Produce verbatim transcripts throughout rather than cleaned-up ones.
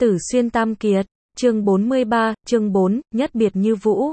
Tử Xuyên Tam Kiệt, chương bốn mươi ba, chương bốn, nhất biệt như vũ.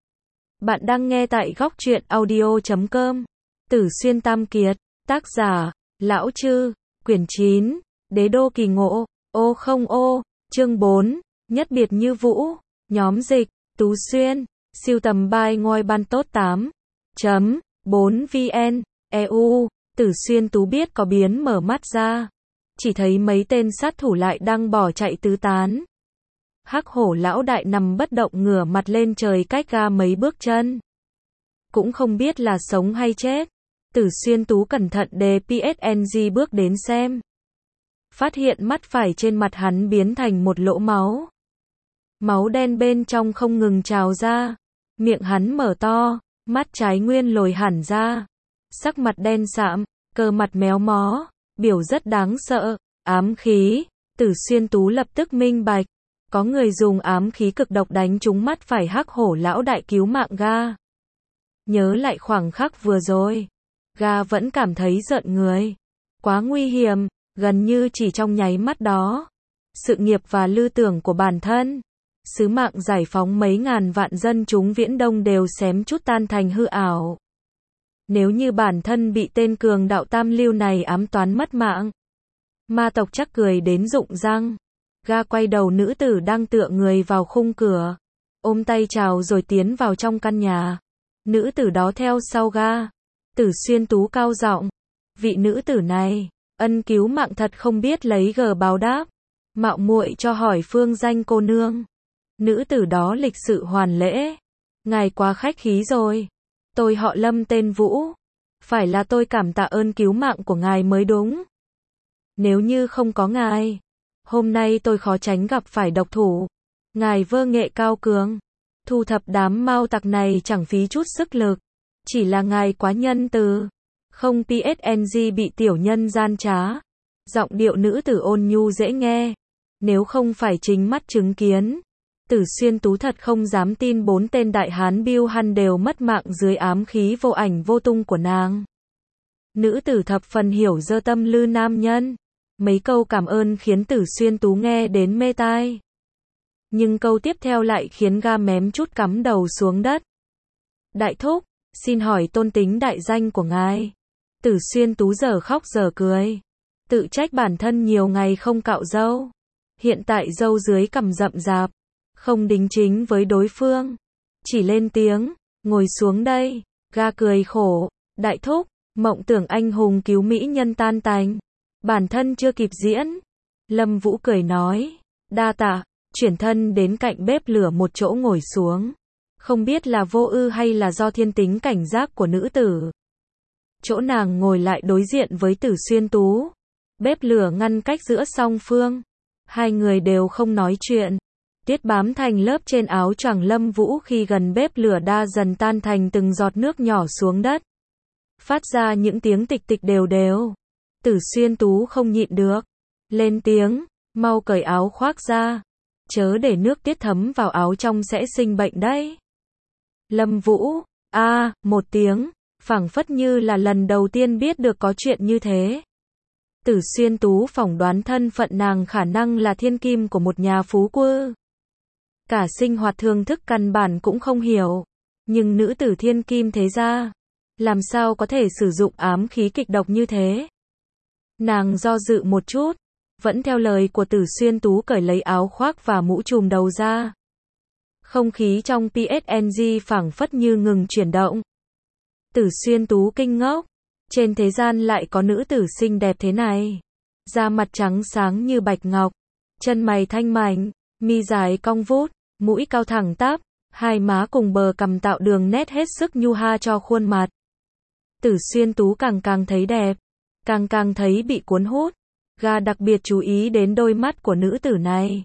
Bạn đang nghe tại góc truyện audio chấm com. Tử Xuyên Tam Kiệt, tác giả, Lão Chư, quyển chín, Đế đô kỳ ngộ, ô không ô, chương bốn, nhất biệt như vũ, nhóm dịch, Tú Xuyên, siêu tầm bài ngôi ban tốt tám chấm bốn vn, e u, Tử Xuyên Tú biết có biến mở mắt ra. Chỉ thấy mấy tên sát thủ lại đang bỏ chạy tứ tán. Hắc hổ lão đại nằm bất động ngửa mặt lên trời cách ga mấy bước chân. Cũng không biết là sống hay chết. Tử Xuyên Tú cẩn thận đề pê ét en giê bước đến xem. Phát hiện mắt phải trên mặt hắn biến thành một lỗ máu. Máu đen bên trong không ngừng trào ra. Miệng hắn mở to, mắt trái nguyên lồi hẳn ra. Sắc mặt đen sạm, cơ mặt méo mó, biểu rất đáng sợ. Ám khí. Tử Xuyên Tú lập tức minh bạch. Có người dùng ám khí cực độc đánh trúng mắt phải hắc hổ lão đại cứu mạng ga. Nhớ lại khoảng khắc vừa rồi. Ga vẫn cảm thấy rợn người. Quá nguy hiểm, gần như chỉ trong nháy mắt đó. Sự nghiệp và lư tưởng của bản thân. Sứ mạng giải phóng mấy ngàn vạn dân chúng Viễn Đông đều xém chút tan thành hư ảo. Nếu như bản thân bị tên cường đạo tam lưu này ám toán mất mạng. Ma tộc chắc cười đến rụng răng. Ga quay đầu nữ tử đang tựa người vào khung cửa. Ôm tay chào rồi tiến vào trong căn nhà. Nữ tử đó theo sau ga. Tử Xuyên Tú cao giọng. Vị nữ tử này, ân cứu mạng thật không biết lấy gờ báo đáp. Mạo muội cho hỏi phương danh cô nương. Nữ tử đó lịch sự hoàn lễ. Ngài quá khách khí rồi. Tôi họ Lâm tên Vũ. Phải là tôi cảm tạ ơn cứu mạng của ngài mới đúng. Nếu như không có ngài, hôm nay tôi khó tránh gặp phải độc thủ. Ngài vơ nghệ cao cường. Thu thập đám mao tặc này chẳng phí chút sức lực. Chỉ là ngài quá nhân từ. Không pê ét en giê bị tiểu nhân gian trá. Giọng điệu nữ tử ôn nhu dễ nghe. Nếu không phải chính mắt chứng kiến. Tử Xuyên Tú thật không dám tin bốn tên đại hán Biêu Hăn đều mất mạng dưới ám khí vô ảnh vô tung của nàng. Nữ tử thập phần hiểu dơ tâm lư nam nhân. Mấy câu cảm ơn khiến Tử Xuyên Tú nghe đến mê tai. Nhưng câu tiếp theo lại khiến ga mém chút cắm đầu xuống đất. Đại thúc, xin hỏi tôn tính đại danh của ngài. Tử Xuyên Tú giờ khóc giờ cười. Tự trách bản thân nhiều ngày không cạo râu. Hiện tại râu dưới cằm rậm rạp. Không đính chính với đối phương. Chỉ lên tiếng, ngồi xuống đây. Ga cười khổ. Đại thúc, mộng tưởng anh hùng cứu mỹ nhân tan tành. Bản thân chưa kịp diễn. Lâm Vũ cười nói. Đa tạ, chuyển thân đến cạnh bếp lửa một chỗ ngồi xuống. Không biết là vô ư hay là do thiên tính cảnh giác của nữ tử. Chỗ nàng ngồi lại đối diện với Tử Xuyên Tú. Bếp lửa ngăn cách giữa song phương. Hai người đều không nói chuyện. Tiết bám thành lớp trên áo choàng Lâm Vũ khi gần bếp lửa đa dần tan thành từng giọt nước nhỏ xuống đất. Phát ra những tiếng tịch tịch đều đều. Tử Xuyên Tú không nhịn được. Lên tiếng, mau cởi áo khoác ra. Chớ để nước tiết thấm vào áo trong sẽ sinh bệnh đấy. Lâm Vũ, a à, một tiếng, phảng phất như là lần đầu tiên biết được có chuyện như thế. Tử Xuyên Tú phỏng đoán thân phận nàng khả năng là thiên kim của một nhà phú quý. Cả sinh hoạt thường thức căn bản cũng không hiểu. Nhưng nữ tử thiên kim thế gia, làm sao có thể sử dụng ám khí kịch độc như thế? Nàng do dự một chút, vẫn theo lời của Tử Xuyên Tú cởi lấy áo khoác và mũ trùm đầu ra. Không khí trong pê ét en giê phảng phất như ngừng chuyển động. Tử Xuyên Tú kinh ngốc, trên thế gian lại có nữ tử xinh đẹp thế này. Da mặt trắng sáng như bạch ngọc, chân mày thanh mảnh, mi dài cong vút, mũi cao thẳng tắp, hai má cùng bờ cằm tạo đường nét hết sức nhu ha cho khuôn mặt. Tử Xuyên Tú càng càng thấy đẹp, càng càng thấy bị cuốn hút. Ga đặc biệt chú ý đến đôi mắt của nữ tử này.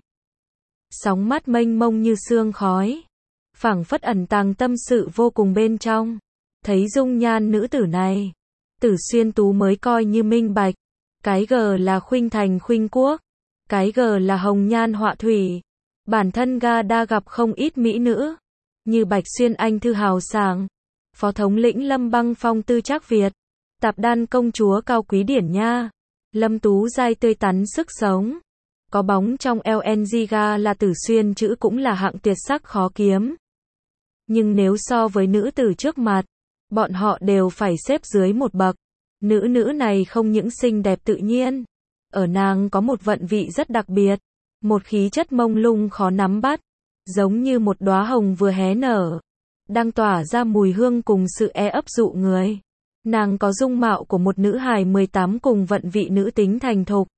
Sóng mắt mênh mông như sương khói, phảng phất ẩn tàng tâm sự vô cùng bên trong. Thấy dung nhan nữ tử này, Tử Xuyên Tú mới coi như minh bạch. Cái gờ là khuynh thành khuynh quốc, cái gờ là hồng nhan họa thủy. Bản thân ga đã gặp không ít mỹ nữ, như Bạch Xuyên Anh thư hào sảng, Phó thống lĩnh Lâm Băng Phong tư Trác Việt, Tạp Đan công chúa cao quý điển nha, Lâm Tú giai tươi tắn sức sống. Có bóng trong lờ en giê ga là Tử Xuyên chữ cũng là hạng tuyệt sắc khó kiếm. Nhưng nếu so với nữ tử trước mặt, bọn họ đều phải xếp dưới một bậc. Nữ nữ này không những xinh đẹp tự nhiên, ở nàng có một vận vị rất đặc biệt, một khí chất mông lung khó nắm bắt, giống như một đóa hồng vừa hé nở, đang tỏa ra mùi hương cùng sự e ấp dụ người. Nàng có dung mạo của một nữ hài mười tám cùng vận vị nữ tính thành thục.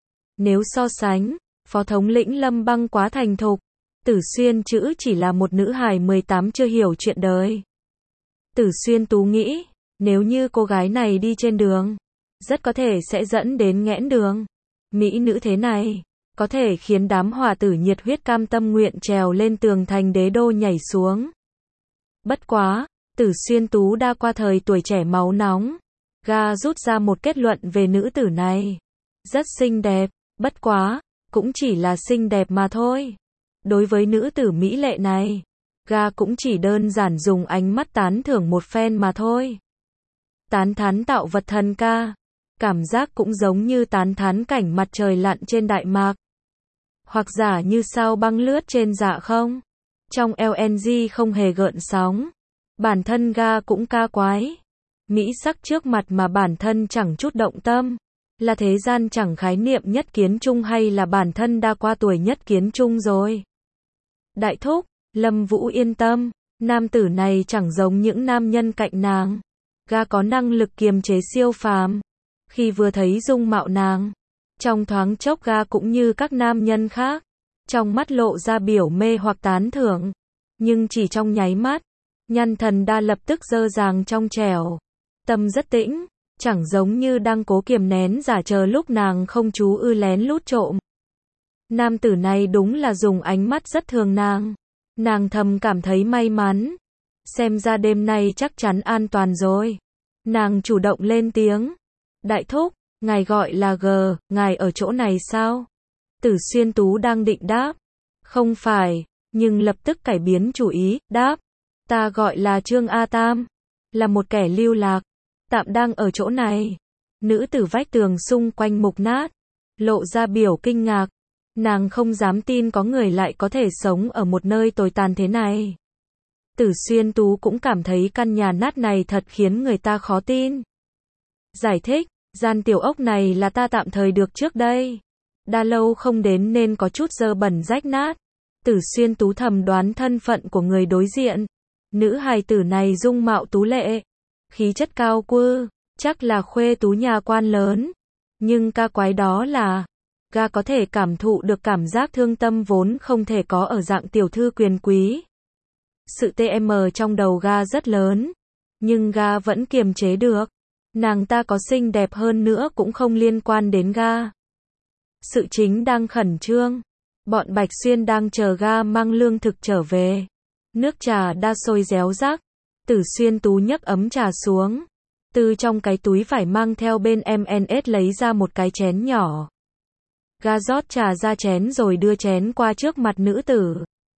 Nếu so sánh, Phó thống lĩnh Lâm Băng quá thành thục, Tử Xuyên chữ chỉ là một nữ hài mười tám chưa hiểu chuyện đời. Tử Xuyên Tú nghĩ, nếu như cô gái này đi trên đường, rất có thể sẽ dẫn đến nghẽn đường. Mỹ nữ thế này, có thể khiến đám hòa tử nhiệt huyết cam tâm nguyện trèo lên tường thành đế đô nhảy xuống. Bất quá, Tử Xuyên Tú đã qua thời tuổi trẻ máu nóng. Ga rút ra một kết luận về nữ tử này. Rất xinh đẹp, bất quá, cũng chỉ là xinh đẹp mà thôi. Đối với nữ tử mỹ lệ này, Ga cũng chỉ đơn giản dùng ánh mắt tán thưởng một phen mà thôi. Tán thán tạo vật thần ca. Cảm giác cũng giống như tán thán cảnh mặt trời lặn trên Đại Mạc. Hoặc giả như sao băng lướt trên dạ không. Trong lờ en giê không hề gợn sóng. Bản thân Ga cũng ca quái. Mỹ sắc trước mặt mà bản thân chẳng chút động tâm. Là thế gian chẳng khái niệm nhất kiến chung hay là bản thân đã qua tuổi nhất kiến chung rồi. Đại thúc, Lâm Vũ yên tâm. Nam tử này chẳng giống những nam nhân cạnh nàng. Ga có năng lực kiềm chế siêu phàm. Khi vừa thấy dung mạo nàng, trong thoáng chốc Ga cũng như các nam nhân khác, trong mắt lộ ra biểu mê hoặc tán thưởng, nhưng chỉ trong nháy mắt, nhăn thần đa lập tức dơ dàng trong trẻo, tâm rất tĩnh, chẳng giống như đang cố kiềm nén giả chờ lúc nàng không chú ư lén lút trộm. Nam tử này đúng là dùng ánh mắt rất thường nàng, nàng thầm cảm thấy may mắn, xem ra đêm nay chắc chắn an toàn rồi. Nàng chủ động lên tiếng. Đại thúc, ngài gọi là G, ngài ở chỗ này sao? Tử Xuyên Tú đang định đáp. Không phải, nhưng lập tức cải biến chủ ý, đáp. Ta gọi là Trương A Tam, là một kẻ lưu lạc, tạm đang ở chỗ này. Nữ tử vách tường xung quanh mục nát, lộ ra biểu kinh ngạc. Nàng không dám tin có người lại có thể sống ở một nơi tồi tàn thế này. Tử Xuyên Tú cũng cảm thấy căn nhà nát này thật khiến người ta khó tin. Giải thích, gian tiểu ốc này là ta tạm thời được trước đây. Đã lâu không đến nên có chút dơ bẩn rách nát. Tử Xuyên Tú thầm đoán thân phận của người đối diện. Nữ hài tử này dung mạo tú lệ, khí chất cao quư, chắc là khuê tú nhà quan lớn. Nhưng ca quái đó là, Ga có thể cảm thụ được cảm giác thương tâm vốn không thể có ở dạng tiểu thư quyền quý. Sự tê em trong đầu Ga rất lớn, nhưng Ga vẫn kiềm chế được. Nàng ta có xinh đẹp hơn nữa cũng không liên quan đến Ga. Sự chính đang khẩn trương. Bọn Bạch Xuyên đang chờ Ga mang lương thực trở về. Nước trà đã sôi réo rắc. Tử Xuyên Tú nhấc ấm trà xuống. Từ trong cái túi vải mang theo bên em en ét lấy ra một cái chén nhỏ. Ga rót trà ra chén rồi đưa chén qua trước mặt nữ tử.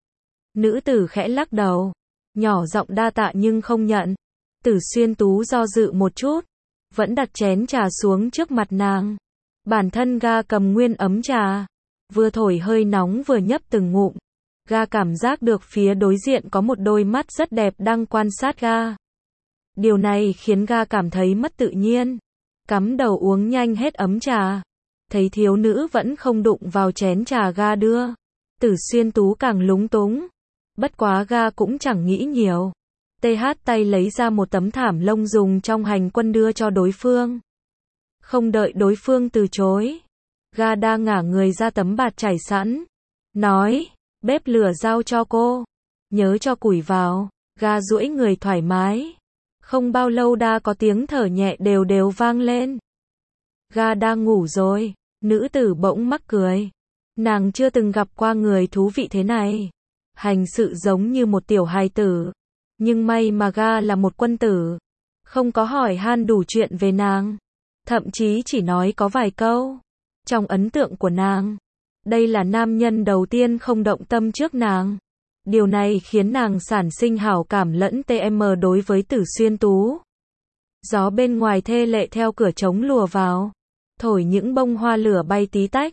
Nữ tử khẽ lắc đầu. Nhỏ giọng đa tạ nhưng không nhận. Tử Xuyên Tú do dự một chút. Vẫn đặt chén trà xuống trước mặt nàng. Bản thân Ga cầm nguyên ấm trà. Vừa thổi hơi nóng vừa nhấp từng ngụm. Ga cảm giác được phía đối diện có một đôi mắt rất đẹp đang quan sát Ga. Điều này khiến Ga cảm thấy mất tự nhiên. Cắm đầu uống nhanh hết ấm trà. Thấy thiếu nữ vẫn không đụng vào chén trà Ga đưa. Tử Xuyên Tú càng lúng túng. Bất quá Ga cũng chẳng nghĩ nhiều. tê hát tay lấy ra một tấm thảm lông dùng trong hành quân đưa cho đối phương. Không đợi đối phương từ chối. Ga đã ngả người ra tấm bạt trải sẵn. Nói, bếp lửa giao cho cô. Nhớ cho củi vào. Ga duỗi người thoải mái. Không bao lâu đã có tiếng thở nhẹ đều đều vang lên. Ga đang ngủ rồi. Nữ tử bỗng mắc cười. Nàng chưa từng gặp qua người thú vị thế này. Hành sự giống như một tiểu hài tử. Nhưng may mà Ga là một quân tử. Không có hỏi han đủ chuyện về nàng. Thậm chí chỉ nói có vài câu. Trong ấn tượng của nàng, đây là nam nhân đầu tiên không động tâm trước nàng. Điều này khiến nàng sản sinh hảo cảm lẫn tê em đối với Tử Xuyên Tú. Gió bên ngoài thê lệ theo cửa trống lùa vào. Thổi những bông hoa lửa bay tí tách.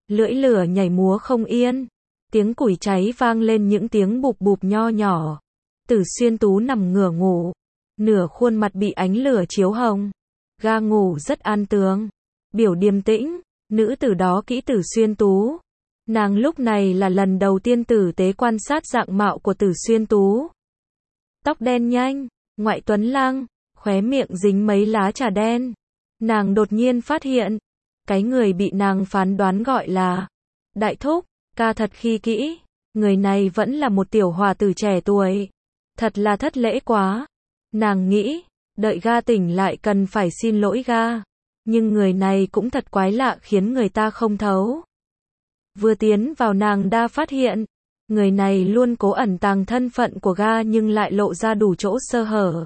lưỡi lửa nhảy múa không yên, tiếng củi cháy vang lên những tiếng bụp bụp nho nhỏ. Tử Xuyên Tú nằm ngửa ngủ, nửa khuôn mặt bị ánh lửa chiếu hồng. Ga ngủ rất an tường, biểu điềm tĩnh, nữ tử đó kỹ Tử Xuyên Tú. Nàng lúc này là lần đầu tiên tử tế quan sát dạng mạo của Tử Xuyên Tú. Tóc đen nhanh, ngoại tuấn lang, khóe miệng dính mấy lá trà đen. Nàng đột nhiên phát hiện, cái người bị nàng phán đoán gọi là Đại Thúc, ca thật khi kỹ, người này vẫn là một tiểu hòa tử trẻ tuổi. Thật là thất lễ quá. Nàng nghĩ, đợi ga tỉnh lại cần phải xin lỗi ga. Nhưng người này cũng thật quái lạ khiến người ta không thấu. Vừa tiến vào nàng đã phát hiện, người này luôn cố ẩn tàng thân phận của ga nhưng lại lộ ra đủ chỗ sơ hở.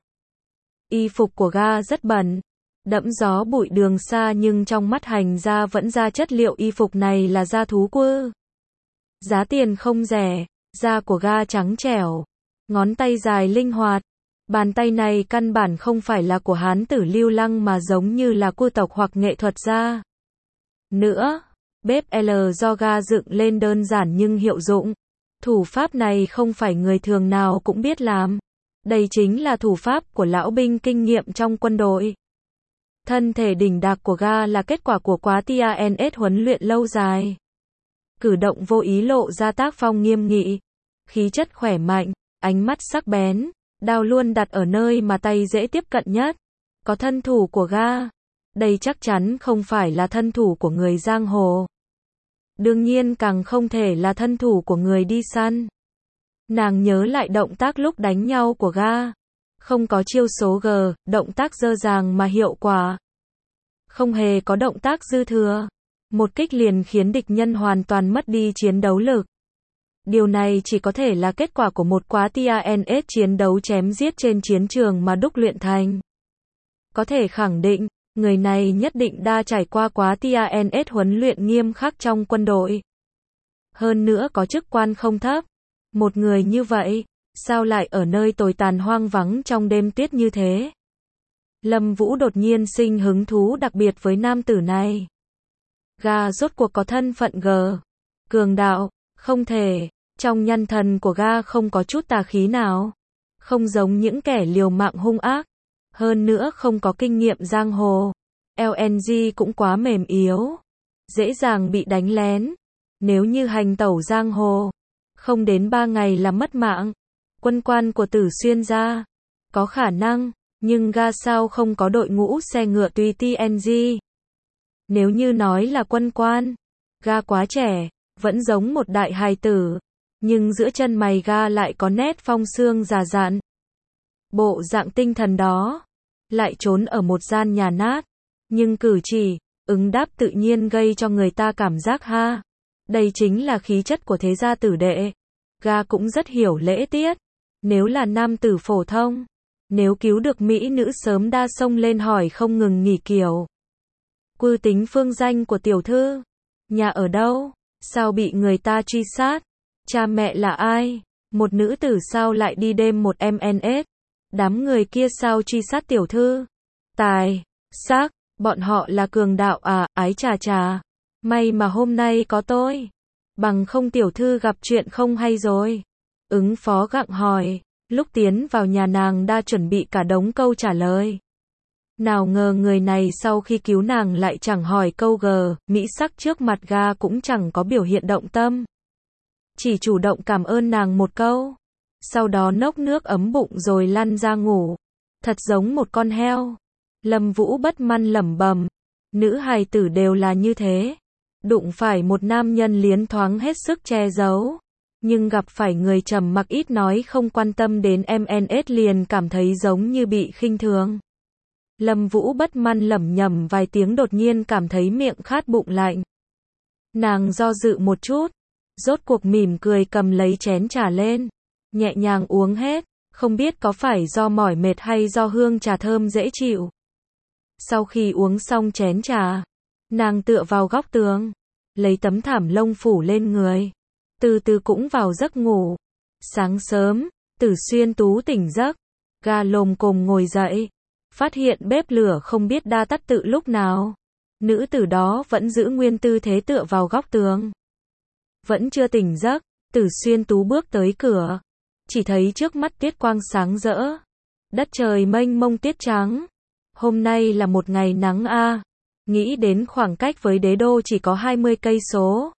Y phục của ga rất bẩn, đẫm gió bụi đường xa nhưng trong mắt hành gia vẫn ra chất liệu y phục này là da thú quư. Giá tiền không rẻ, da của ga trắng trẻo, ngón tay dài linh hoạt. Bàn tay này căn bản không phải là của hán tử lưu lăng mà giống như là cua tộc hoặc nghệ thuật gia. Nữa, bếp L do ga dựng lên đơn giản nhưng hiệu dụng. Thủ pháp này không phải người thường nào cũng biết làm. Đây chính là thủ pháp của lão binh kinh nghiệm trong quân đội. Thân thể đỉnh đạc của ga là kết quả của quá tê a en ét huấn luyện lâu dài. Cử động vô ý lộ ra tác phong nghiêm nghị, khí chất khỏe mạnh, ánh mắt sắc bén, đao luôn đặt ở nơi mà tay dễ tiếp cận nhất. Có thân thủ của ga, đây chắc chắn không phải là thân thủ của người giang hồ. Đương nhiên càng không thể là thân thủ của người đi săn. Nàng nhớ lại động tác lúc đánh nhau của ga. Không có chiêu số G, động tác dơ dàng mà hiệu quả. Không hề có động tác dư thừa. Một kích liền khiến địch nhân hoàn toàn mất đi chiến đấu lực. Điều này chỉ có thể là kết quả của một quá tê a en ét chiến đấu chém giết trên chiến trường mà đúc luyện thành. Có thể khẳng định, người này nhất định đã trải qua quá tê a en ét huấn luyện nghiêm khắc trong quân đội. Hơn nữa có chức quan không thấp. Một người như vậy, sao lại ở nơi tồi tàn hoang vắng trong đêm tuyết như thế? Lâm Vũ đột nhiên sinh hứng thú đặc biệt với nam tử này. Ga rốt cuộc có thân phận G. Cường đạo, không thể, trong nhân thần của ga không có chút tà khí nào. Không giống những kẻ liều mạng hung ác. Hơn nữa không có kinh nghiệm giang hồ. lờ en giê cũng quá mềm yếu. Dễ dàng bị đánh lén. Nếu như hành tẩu giang hồ, không đến ba ngày là mất mạng. Quân quan của Tử Xuyên gia, có khả năng, nhưng ga sao không có đội ngũ xe ngựa tùy tê en giê. Nếu như nói là quân quan, ga quá trẻ, vẫn giống một đại hài tử, nhưng giữa chân mày ga lại có nét phong xương già dặn. Bộ dạng tinh thần đó, lại trốn ở một gian nhà nát, nhưng cử chỉ, ứng đáp tự nhiên gây cho người ta cảm giác ha. Đây chính là khí chất của thế gia tử đệ. Ga cũng rất hiểu lễ tiết. Nếu là nam tử phổ thông, nếu cứu được mỹ nữ sớm đa xông lên hỏi không ngừng nghỉ kiểu. Cư tính phương danh của tiểu thư, nhà ở đâu, sao bị người ta truy sát, cha mẹ là ai, một nữ tử sao lại đi đêm một em en ét, đám người kia sao truy sát tiểu thư, tài, sắc, bọn họ là cường đạo à, ái chà chà, may mà hôm nay có tôi, bằng không tiểu thư gặp chuyện không hay rồi. Ứng phó gặng hỏi, lúc tiến vào nhà nàng đã chuẩn bị cả đống câu trả lời. Nào ngờ người này sau khi cứu nàng lại chẳng hỏi câu G, mỹ sắc trước mặt ga cũng chẳng có biểu hiện động tâm. Chỉ chủ động cảm ơn nàng một câu. Sau đó nốc nước ấm bụng rồi lăn ra ngủ. Thật giống một con heo. Lâm Vũ bất mãn lẩm bẩm. Nữ hài tử đều là như thế. Đụng phải một nam nhân liến thoáng hết sức che giấu. Nhưng gặp phải người trầm mặc ít nói không quan tâm đến em en ét liền cảm thấy giống như bị khinh thường. Lâm Vũ bất mãn lẩm nhẩm vài tiếng đột nhiên cảm thấy miệng khát bụng lạnh. Nàng do dự một chút, rốt cuộc mỉm cười cầm lấy chén trà lên, nhẹ nhàng uống hết, không biết có phải do mỏi mệt hay do hương trà thơm dễ chịu. Sau khi uống xong chén trà, nàng tựa vào góc tường, lấy tấm thảm lông phủ lên người, từ từ cũng vào giấc ngủ. Sáng sớm, Tử Xuyên Tú tỉnh giấc, ga lồm cồm ngồi dậy, phát hiện bếp lửa không biết đã tắt tự lúc nào. Nữ tử đó vẫn giữ nguyên tư thế tựa vào góc tường. Vẫn chưa tỉnh giấc, Tử Xuyên Tú bước tới cửa. Chỉ thấy trước mắt tiết quang sáng rỡ. Đất trời mênh mông tiết trắng. Hôm nay là một ngày nắng a. Nghĩ đến khoảng cách với đế đô chỉ có hai mươi cây số.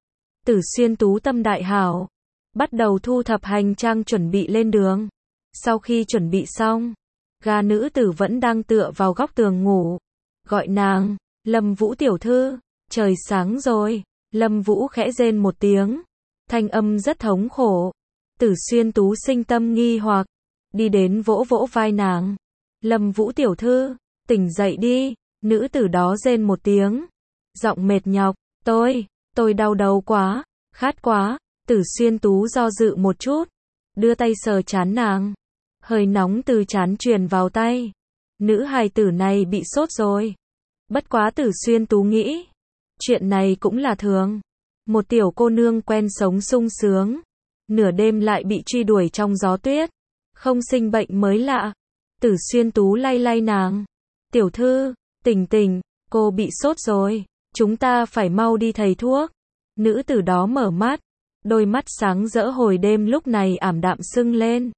Tử Xuyên Tú tâm đại hảo. Bắt đầu thu thập hành trang chuẩn bị lên đường. Sau khi chuẩn bị xong, gà nữ tử vẫn đang tựa vào góc tường ngủ. Gọi nàng, Lâm Vũ tiểu thư, trời sáng rồi. Lâm Vũ khẽ rên một tiếng. Thanh âm rất thống khổ. Tử Xuyên Tú sinh tâm nghi hoặc. Đi đến vỗ vỗ vai nàng. Lâm Vũ tiểu thư, tỉnh dậy đi. Nữ tử đó rên một tiếng. Giọng mệt nhọc, tôi, tôi đau đầu quá, khát quá. Tử Xuyên Tú do dự một chút. Đưa tay sờ trán nàng. Hơi nóng từ trán truyền vào tay. Nữ hài tử này bị sốt rồi. Bất quá Tử Xuyên Tú nghĩ. Chuyện này cũng là thường. Một tiểu cô nương quen sống sung sướng. Nửa đêm lại bị truy đuổi trong gió tuyết. Không sinh bệnh mới lạ. Tử Xuyên Tú lay lay nàng. Tiểu thư, tỉnh tỉnh, cô bị sốt rồi. Chúng ta phải mau đi thầy thuốc. Nữ tử đó mở mắt. Đôi mắt sáng rỡ hồi đêm lúc này ảm đạm sưng lên.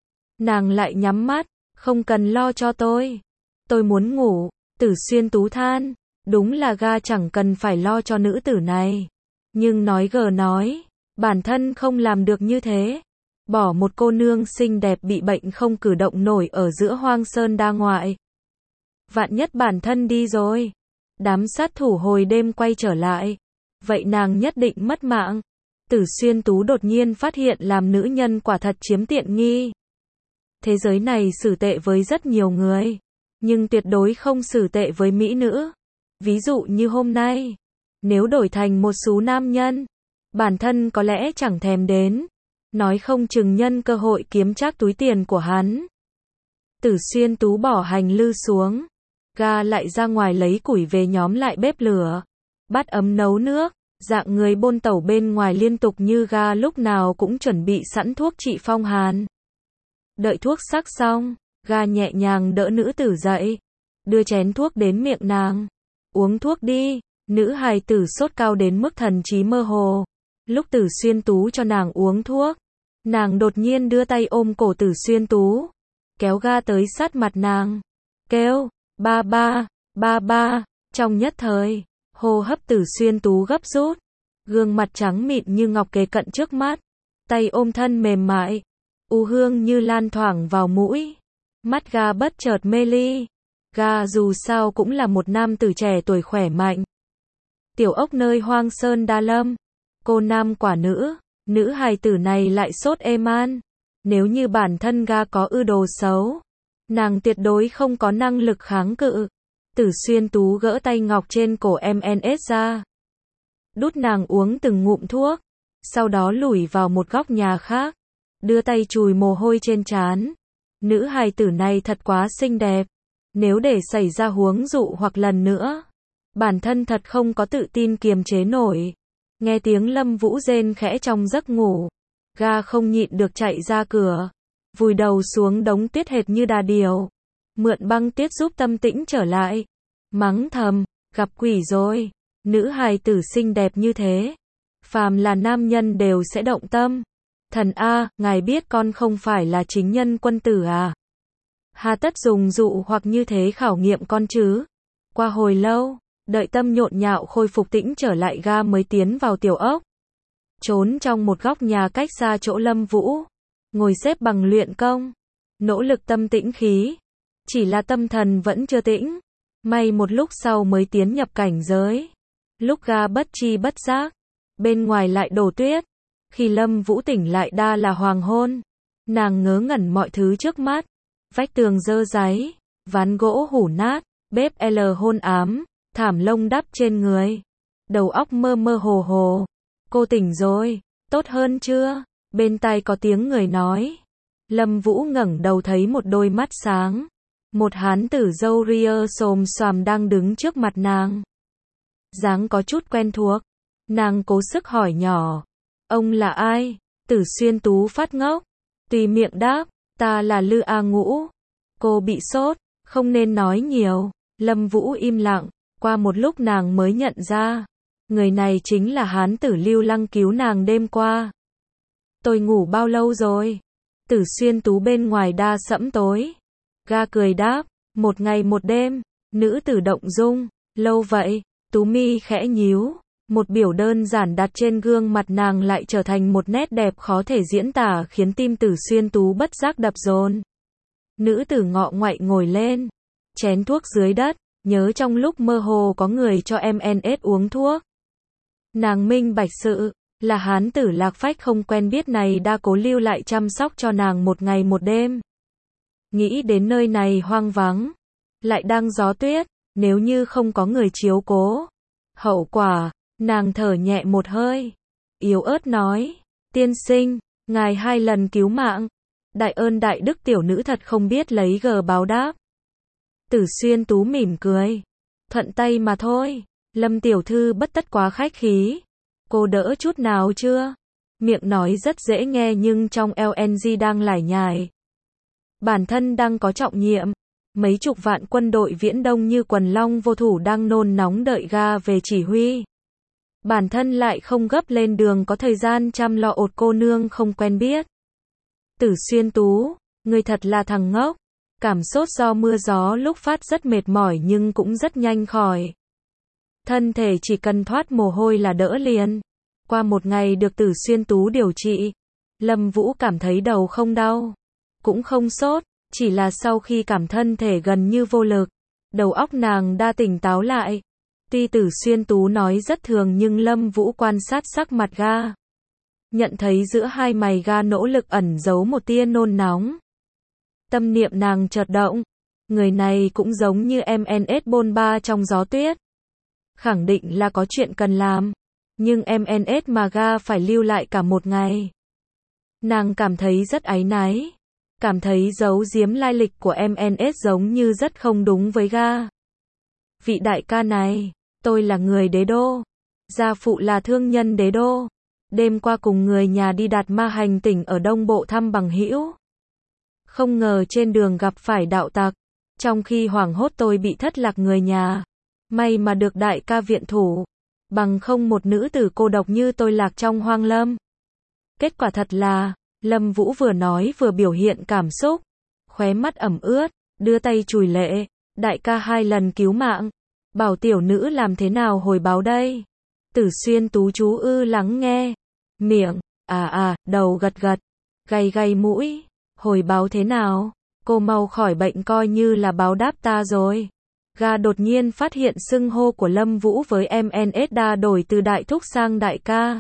Nàng lại nhắm mắt. Không cần lo cho tôi. Tôi muốn ngủ. Tử Xuyên Tú than. Đúng là ga chẳng cần phải lo cho nữ tử này. Nhưng nói gờ nói. Bản thân không làm được như thế. Bỏ một cô nương xinh đẹp bị bệnh không cử động nổi ở giữa hoang sơn đa ngoại. Vạn nhất bản thân đi rồi. Đám sát thủ hồi đêm quay trở lại. Vậy nàng nhất định mất mạng. Tử Xuyên Tú đột nhiên phát hiện làm nữ nhân quả thật chiếm tiện nghi. Thế giới này xử tệ với rất nhiều người. Nhưng tuyệt đối không xử tệ với mỹ nữ. Ví dụ như hôm nay. Nếu đổi thành một số nam nhân. Bản thân có lẽ chẳng thèm đến. Nói không chừng nhân cơ hội kiếm trác túi tiền của hắn. Tử Xuyên Tú bỏ hành lư xuống. Ga lại ra ngoài lấy củi về nhóm lại bếp lửa. Bát ấm nấu nước. Dạng người bôn tẩu bên ngoài liên tục như ga lúc nào cũng chuẩn bị sẵn thuốc trị phong hàn. Đợi thuốc sắc xong, ga nhẹ nhàng đỡ nữ tử dậy. Đưa chén thuốc đến miệng nàng. Uống thuốc đi. Nữ hài tử sốt cao đến mức thần trí mơ hồ. Lúc Tử Xuyên Tú cho nàng uống thuốc, nàng đột nhiên đưa tay ôm cổ Tử Xuyên Tú, kéo ga tới sát mặt nàng, kêu, ba ba, ba ba, trong nhất thời, hô hấp Tử Xuyên Tú gấp rút, gương mặt trắng mịn như ngọc kề cận trước mắt, tay ôm thân mềm mại, u hương như lan thoảng vào mũi, mắt ga bất chợt mê ly, ga dù sao cũng là một nam tử trẻ tuổi khỏe mạnh. Tiểu ốc nơi hoang sơn đa lâm. Cô nam quả nữ, nữ hài tử này lại sốt ê man. Nếu như bản thân ga có ư đồ xấu, nàng tuyệt đối không có năng lực kháng cự. Tử Xuyên Tú gỡ tay ngọc trên cổ em en ét ra. Đút nàng uống từng ngụm thuốc. Sau đó lủi vào một góc nhà khác. Đưa tay chùi mồ hôi trên trán. Nữ hài tử này thật quá xinh đẹp. Nếu để xảy ra huống dụ hoặc lần nữa, bản thân thật không có tự tin kiềm chế nổi. Nghe tiếng Lâm Vũ rên khẽ trong giấc ngủ. Ga không nhịn được chạy ra cửa. Vùi đầu xuống đống tuyết hệt như đà điểu. Mượn băng tuyết giúp tâm tĩnh trở lại. Mắng thầm, gặp quỷ rồi. Nữ hài tử xinh đẹp như thế. Phàm là nam nhân đều sẽ động tâm. Thần A, ngài biết con không phải là chính nhân quân tử à? Hà tất dùng dụ hoặc như thế khảo nghiệm con chứ? Qua hồi lâu, đợi tâm nhộn nhạo khôi phục tĩnh trở lại ga mới tiến vào tiểu ốc. Trốn trong một góc nhà cách xa chỗ Lâm Vũ. Ngồi xếp bằng luyện công. Nỗ lực tâm tĩnh khí. Chỉ là tâm thần vẫn chưa tĩnh. May một lúc sau mới tiến nhập cảnh giới. Lúc ga bất chi bất giác. Bên ngoài lại đổ tuyết. Khi Lâm Vũ tỉnh lại đa là hoàng hôn. Nàng ngớ ngẩn mọi thứ trước mắt. Vách tường dơ dáy. Ván gỗ hủ nát. Bếp L hôn ám. Thảm lông đắp trên người. Đầu óc mơ mơ hồ hồ. Cô tỉnh rồi. Tốt hơn chưa? Bên tai có tiếng người nói. Lâm Vũ ngẩng đầu thấy một đôi mắt sáng. Một hán tử râu ria xồm xoàm đang đứng trước mặt nàng. Dáng có chút quen thuộc. Nàng cố sức hỏi nhỏ. Ông là ai? Tử Xuyên Tú phát ngốc. Tùy miệng đáp. Ta là Lư A Ngũ. Cô bị sốt. Không nên nói nhiều. Lâm Vũ im lặng. Qua một lúc nàng mới nhận ra, người này chính là hán tử Lưu Lăng cứu nàng đêm qua. Tôi ngủ bao lâu rồi? Tử Xuyên Tú bên ngoài đa sẫm tối. Ga cười đáp, một ngày một đêm. Nữ tử động dung, lâu vậy. Tú mi khẽ nhíu, một biểu đơn giản đặt trên gương mặt nàng lại trở thành một nét đẹp khó thể diễn tả khiến tim Tử Xuyên Tú bất giác đập dồn. Nữ tử ngọ ngoại ngồi lên, chén thuốc dưới đất, nhớ trong lúc mơ hồ có người cho em en ét uống thuốc. Nàng minh bạch sự, là hán tử lạc phách không quen biết này đã cố lưu lại chăm sóc cho nàng một ngày một đêm. Nghĩ đến nơi này hoang vắng, lại đang gió tuyết, nếu như không có người chiếu cố. Hậu quả, nàng thở nhẹ một hơi, yếu ớt nói, tiên sinh, ngài hai lần cứu mạng, đại ơn đại đức tiểu nữ thật không biết lấy gờ báo đáp. Tử Xuyên Tú mỉm cười, thuận tay mà thôi, Lâm tiểu thư bất tất quá khách khí. Cô đỡ chút nào chưa? Miệng nói rất dễ nghe nhưng trong lờ en giê đang lải nhải. Bản thân đang có trọng nhiệm, mấy chục vạn quân đội viễn đông như quần long vô thủ đang nôn nóng đợi ga về chỉ huy. Bản thân lại không gấp lên đường có thời gian chăm lo ột cô nương không quen biết. Tử Xuyên Tú, người thật là thằng ngốc. Cảm sốt do mưa gió lúc phát rất mệt mỏi nhưng cũng rất nhanh khỏi. Thân thể chỉ cần thoát mồ hôi là đỡ liền. Qua một ngày được Tử Xuyên Tú điều trị, Lâm Vũ cảm thấy đầu không đau, cũng không sốt, chỉ là sau khi cảm thân thể gần như vô lực, đầu óc nàng đã tỉnh táo lại. Tuy Tử Xuyên Tú nói rất thường nhưng Lâm Vũ quan sát sắc mặt ga, nhận thấy giữa hai mày ga nỗ lực ẩn giấu một tia nôn nóng. Tâm niệm nàng chợt động, người này cũng giống như em en ét bôn ba trong gió tuyết. Khẳng định là có chuyện cần làm, nhưng em en ét mà ga phải lưu lại cả một ngày. Nàng cảm thấy rất áy náy, cảm thấy giấu giếm lai lịch của em en ét giống như rất không đúng với ga. Vị đại ca này, tôi là người đế đô, gia phụ là thương nhân đế đô, đêm qua cùng người nhà đi Đạt Ma hành tỉnh ở Đông Bộ thăm bằng hữu. Không ngờ trên đường gặp phải đạo tặc, trong khi hoảng hốt tôi bị thất lạc người nhà. May mà được đại ca viện thủ, bằng không một nữ tử cô độc như tôi lạc trong hoang lâm. Kết quả thật là, Lâm Vũ vừa nói vừa biểu hiện cảm xúc, khóe mắt ẩm ướt, đưa tay chùi lệ, đại ca hai lần cứu mạng, bảo tiểu nữ làm thế nào hồi báo đây? Tử Xuyên Tú chú ư lắng nghe, miệng, à à, đầu gật gật, gay gay mũi, hồi báo thế nào? Cô mau khỏi bệnh coi như là báo đáp ta rồi. Ga đột nhiên phát hiện xưng hô của Lâm Vũ với em en ét đã đổi từ đại thúc sang đại ca.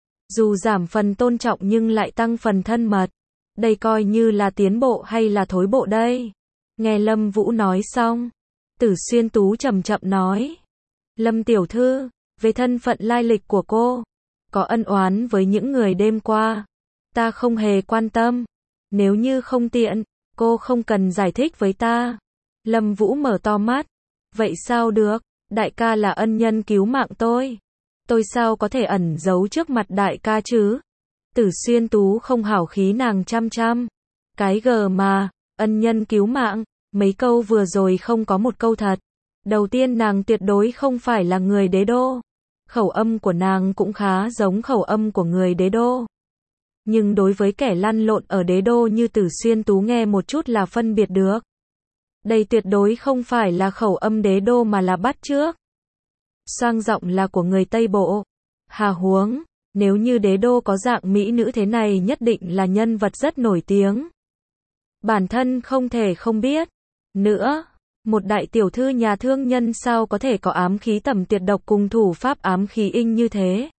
Dù giảm phần tôn trọng nhưng lại tăng phần thân mật. Đây coi như là tiến bộ hay là thối bộ đây? Nghe Lâm Vũ nói xong, Tử Xuyên Tú chậm chậm nói. Lâm tiểu thư, về thân phận lai lịch của cô, có ân oán với những người đêm qua. Ta không hề quan tâm. Nếu như không tiện, cô không cần giải thích với ta. Lâm Vũ mở to mắt. Vậy sao được, đại ca là ân nhân cứu mạng tôi. Tôi sao có thể ẩn giấu trước mặt đại ca chứ? Tử Xuyên Tú không hảo khí nàng chăm chăm. Cái gờ mà, ân nhân cứu mạng, mấy câu vừa rồi không có một câu thật. Đầu tiên nàng tuyệt đối không phải là người đế đô. Khẩu âm của nàng cũng khá giống khẩu âm của người đế đô. Nhưng đối với kẻ lăn lộn ở đế đô như Tử Xuyên Tú nghe một chút là phân biệt được. Đây tuyệt đối không phải là khẩu âm đế đô mà là bắt chước. Xoang giọng là của người Tây Bộ. Hà huống, nếu như đế đô có dạng mỹ nữ thế này nhất định là nhân vật rất nổi tiếng. Bản thân không thể không biết. Nữa, một đại tiểu thư nhà thương nhân sao có thể có ám khí tầm tuyệt độc cùng thủ pháp ám khí inh như thế.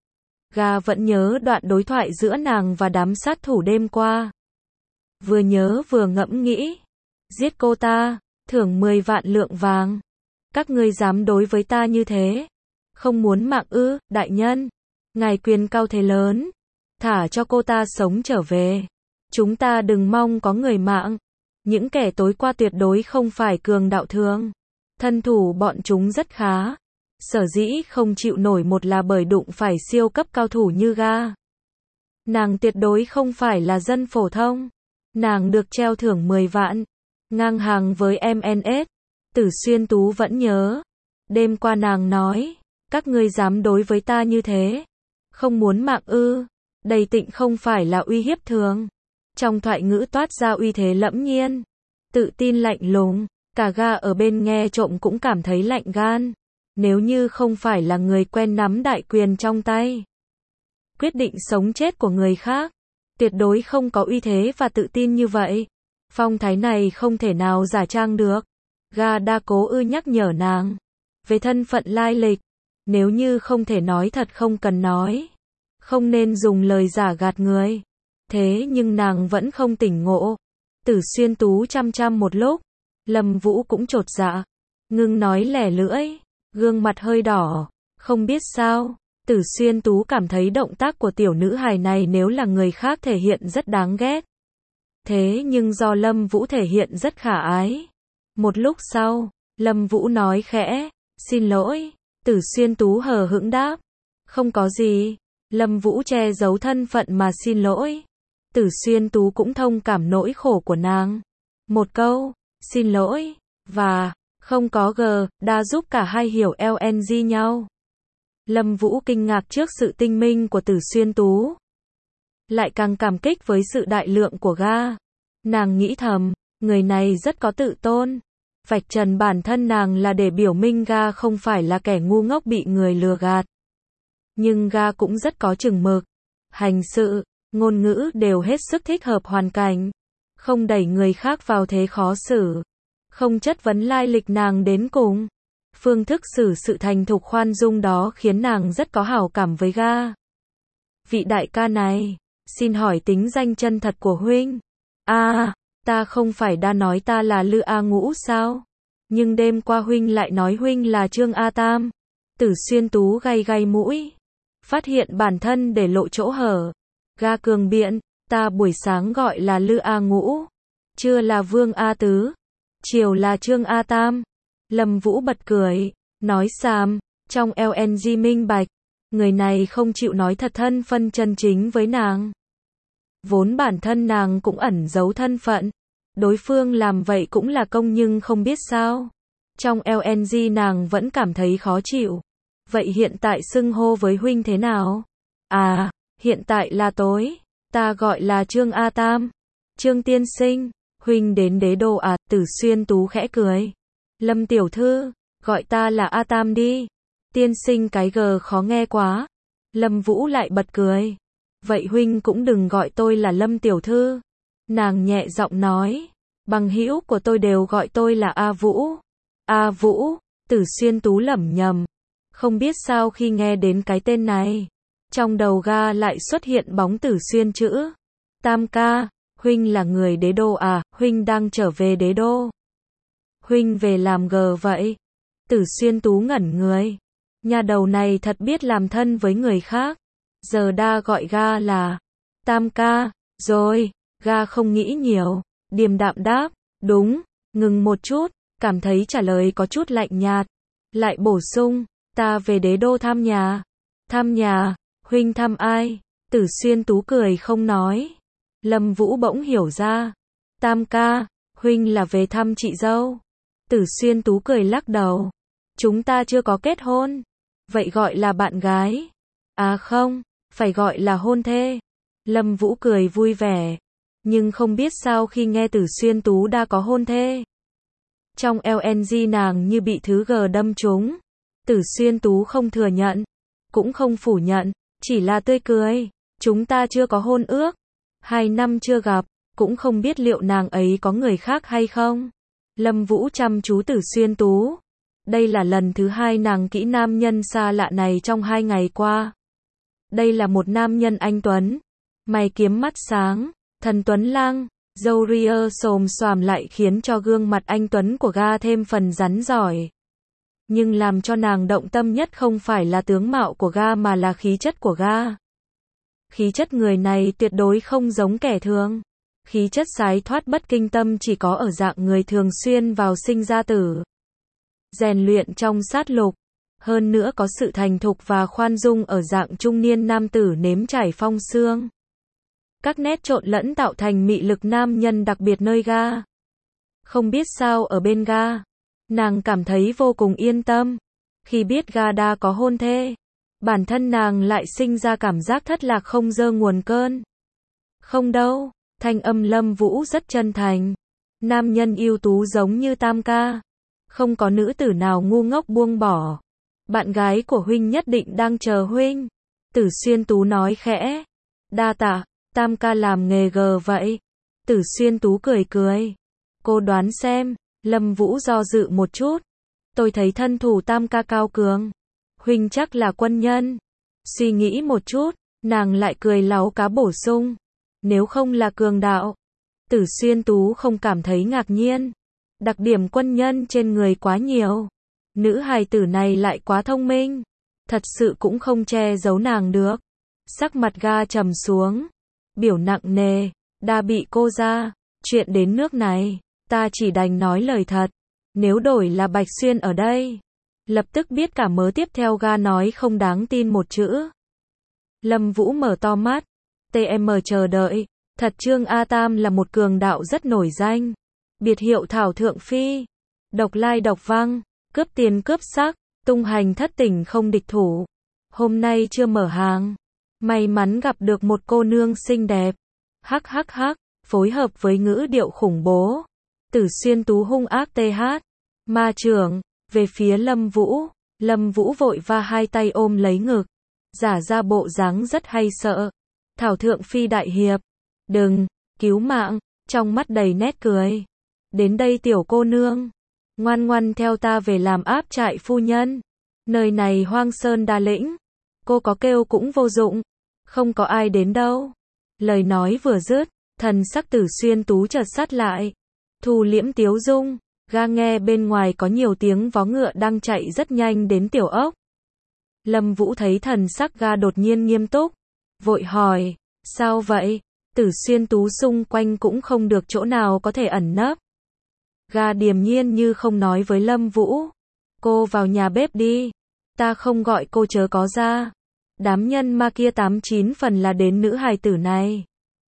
Ga vẫn nhớ đoạn đối thoại giữa nàng và đám sát thủ đêm qua. Vừa nhớ vừa ngẫm nghĩ. Giết cô ta, thưởng mười vạn lượng vàng. Các ngươi dám đối với ta như thế? Không muốn mạng ư, đại nhân? Ngài quyền cao thế lớn. Thả cho cô ta sống trở về. Chúng ta đừng mong có người mạng. Những kẻ tối qua tuyệt đối không phải cường đạo thường. Thân thủ bọn chúng rất khá. Sở dĩ không chịu nổi một là bởi đụng phải siêu cấp cao thủ như ga. Nàng tuyệt đối không phải là dân phổ thông. Nàng được treo thưởng mười vạn. Ngang hàng với em en ét. Tử Xuyên Tú vẫn nhớ. Đêm qua nàng nói, các ngươi dám đối với ta như thế, không muốn mạng ư? Đây tịnh không phải là uy hiếp thường. Trong thoại ngữ toát ra uy thế lẫm nhiên, tự tin lạnh lùng, cả ga ở bên nghe trộm cũng cảm thấy lạnh gan. Nếu như không phải là người quen nắm đại quyền trong tay, quyết định sống chết của người khác, tuyệt đối không có uy thế và tự tin như vậy. Phong thái này không thể nào giả trang được. Ga đa cố ư nhắc nhở nàng về thân phận lai lịch. Nếu như không thể nói thật không cần nói. Không nên dùng lời giả gạt người. Thế nhưng nàng vẫn không tỉnh ngộ. Tử Xuyên Tú chăm chăm một lúc. Lâm Vũ cũng chột dạ. Ngưng nói lẻ lưỡi. Gương mặt hơi đỏ. Không biết sao. Tử Xuyên Tú cảm thấy động tác của tiểu nữ hài này nếu là người khác thể hiện rất đáng ghét. Thế nhưng do Lâm Vũ thể hiện rất khả ái. Một lúc sau, Lâm Vũ nói khẽ, xin lỗi. Tử Xuyên Tú hờ hững đáp, không có gì. Lâm Vũ che giấu thân phận mà xin lỗi. Tử Xuyên Tú cũng thông cảm nỗi khổ của nàng. Một câu, xin lỗi, và, không có g, đã giúp cả hai hiểu lng nhau. Lâm Vũ kinh ngạc trước sự tinh minh của Tử Xuyên Tú. Lại càng cảm kích với sự đại lượng của ga. Nàng nghĩ thầm, người này rất có tự tôn. Vạch trần bản thân nàng là để biểu minh ga không phải là kẻ ngu ngốc bị người lừa gạt. Nhưng ga cũng rất có chừng mực. Hành sự, ngôn ngữ đều hết sức thích hợp hoàn cảnh. Không đẩy người khác vào thế khó xử. Không chất vấn lai lịch nàng đến cùng. Phương thức xử sự thành thục khoan dung đó khiến nàng rất có hảo cảm với ga. Vị đại ca này, xin hỏi tính danh chân thật của huynh. À, ta không phải đã nói ta là Lư A Ngũ sao? Nhưng đêm qua huynh lại nói huynh là Trương A Tam. Tử Xuyên Tú gay gay mũi. Phát hiện bản thân để lộ chỗ hở. Ga cường biện, ta buổi sáng gọi là Lư A Ngũ. Trưa là Vương A Tứ. Chiều là Trương A Tam. Lâm Vũ bật cười, nói xàm, trong lng minh bạch. Người này không chịu nói thật thân phân chân chính với nàng. Vốn bản thân nàng cũng ẩn giấu thân phận. Đối phương làm vậy cũng là công nhưng không biết sao. Trong lng nàng vẫn cảm thấy khó chịu. Vậy hiện tại xưng hô với huynh thế nào? À, hiện tại là tối. Ta gọi là Trương A Tam. Trương tiên sinh, huynh đến đế đô à? Tử Xuyên Tú khẽ cười. Lâm tiểu thư, gọi ta là A Tam đi. Tiên sinh cái gờ khó nghe quá. Lâm Vũ lại bật cười. Vậy huynh cũng đừng gọi tôi là Lâm tiểu thư. Nàng nhẹ giọng nói. Bằng hữu của tôi đều gọi tôi là A Vũ. A Vũ, Tử Xuyên Tú lẩm nhẩm. Không biết sao khi nghe đến cái tên này, trong đầu ga lại xuất hiện bóng Tử Xuyên chữ. Tam ca, huynh là người đế đô à? Huynh đang trở về đế đô. Huynh về làm gờ vậy? Tử Xuyên Tú ngẩn người. Nhà đầu này thật biết làm thân với người khác. Giờ đa gọi ga là Tam ca, rồi. Ga không nghĩ nhiều, điềm đạm đáp, đúng. Ngừng một chút, cảm thấy trả lời có chút lạnh nhạt. Lại bổ sung, ta về đế đô thăm nhà. Thăm nhà, huynh thăm ai? Tử Xuyên Tú cười không nói. Lâm Vũ bỗng hiểu ra. Tam ca, huynh là về thăm chị dâu. Tử Xuyên Tú cười lắc đầu. Chúng ta chưa có kết hôn. Vậy gọi là bạn gái. À không, phải gọi là hôn thê. Lâm Vũ cười vui vẻ. Nhưng không biết sao khi nghe Tử Xuyên Tú đã có hôn thê. Trong lng nàng như bị thứ gờ đâm trúng. Tử Xuyên Tú không thừa nhận, cũng không phủ nhận, chỉ là tươi cười. Chúng ta chưa có hôn ước. Hai năm chưa gặp, cũng không biết liệu nàng ấy có người khác hay không. Lâm Vũ chăm chú Tử Xuyên Tú. Đây là lần thứ hai nàng kỹ nam nhân xa lạ này trong hai ngày qua. Đây là một nam nhân anh tuấn. Mày kiếm mắt sáng, thần tuấn lang, râu ria xồm xoàm lại khiến cho gương mặt anh tuấn của ga thêm phần rắn giỏi. Nhưng làm cho nàng động tâm nhất không phải là tướng mạo của ga mà là khí chất của ga. Khí chất người này tuyệt đối không giống kẻ thường. Khí chất sái thoát bất kinh tâm chỉ có ở dạng người thường xuyên vào sinh ra tử. Rèn luyện trong sát lục. Hơn nữa có sự thành thục và khoan dung ở dạng trung niên nam tử nếm trải phong sương. Các nét trộn lẫn tạo thành mị lực nam nhân đặc biệt nơi ga. Không biết sao ở bên ga, nàng cảm thấy vô cùng yên tâm. Khi biết ga đa có hôn thê, bản thân nàng lại sinh ra cảm giác thất lạc không dơ nguồn cơn. Không đâu, thanh âm Lâm Vũ rất chân thành. Nam nhân ưu tú giống như Tam ca. Không có nữ tử nào ngu ngốc buông bỏ. Bạn gái của huynh nhất định đang chờ huynh. Tử Xuyên Tú nói khẽ. Đa tạ, Tam ca làm nghề gờ vậy. Tử Xuyên Tú cười cười. Cô đoán xem, Lâm Vũ do dự một chút. Tôi thấy thân thủ Tam ca cao cường. Huynh chắc là quân nhân. Suy nghĩ một chút, nàng lại cười láu cá bổ sung. Nếu không là cường đạo. Tử Xuyên Tú không cảm thấy ngạc nhiên. Đặc điểm quân nhân trên người quá nhiều. Nữ hài tử này lại quá thông minh. Thật sự cũng không che giấu nàng được. Sắc mặt ga trầm xuống. Biểu nặng nề. Đa bị cô ra. Chuyện đến nước này, ta chỉ đành nói lời thật. Nếu đổi là Bạch Xuyên ở đây, lập tức biết cả mớ tiếp theo ga nói không đáng tin một chữ. Lâm Vũ mở to mắt. tê em chờ đợi. Thật Trương A Tam là một cường đạo rất nổi danh. Biệt hiệu Thảo Thượng Phi. Độc lai độc văng. Cướp tiền cướp sắc. Tung hành thất tình không địch thủ. Hôm nay chưa mở hàng. May mắn gặp được một cô nương xinh đẹp. Hắc hắc hắc. Phối hợp với ngữ điệu khủng bố. Tử Xuyên Tú hung ác tê hát. Ma trưởng. Về phía Lâm Vũ. Lâm Vũ vội va hai tay ôm lấy ngực. Giả ra bộ dáng rất hay sợ. Thảo Thượng Phi đại hiệp. Đừng, cứu mạng. Trong mắt đầy nét cười. Đến đây tiểu cô nương. Ngoan ngoan theo ta về làm áp trại phu nhân. Nơi này hoang sơn đa lĩnh. Cô có kêu cũng vô dụng. Không có ai đến đâu. Lời nói vừa dứt, thần sắc Tử Xuyên Tú chợt sát lại. Thu liễm tiếu dung. Ga nghe bên ngoài có nhiều tiếng vó ngựa đang chạy rất nhanh đến tiểu ốc. Lâm Vũ thấy thần sắc ga đột nhiên nghiêm túc. Vội hỏi, sao vậy? Tử Xuyên Tú xung quanh cũng không được chỗ nào có thể ẩn nấp. Ga điềm nhiên như không nói với Lâm Vũ. Cô vào nhà bếp đi. Ta không gọi cô chớ có ra. Đám nhân ma kia tám chín phần là đến nữ hài tử này.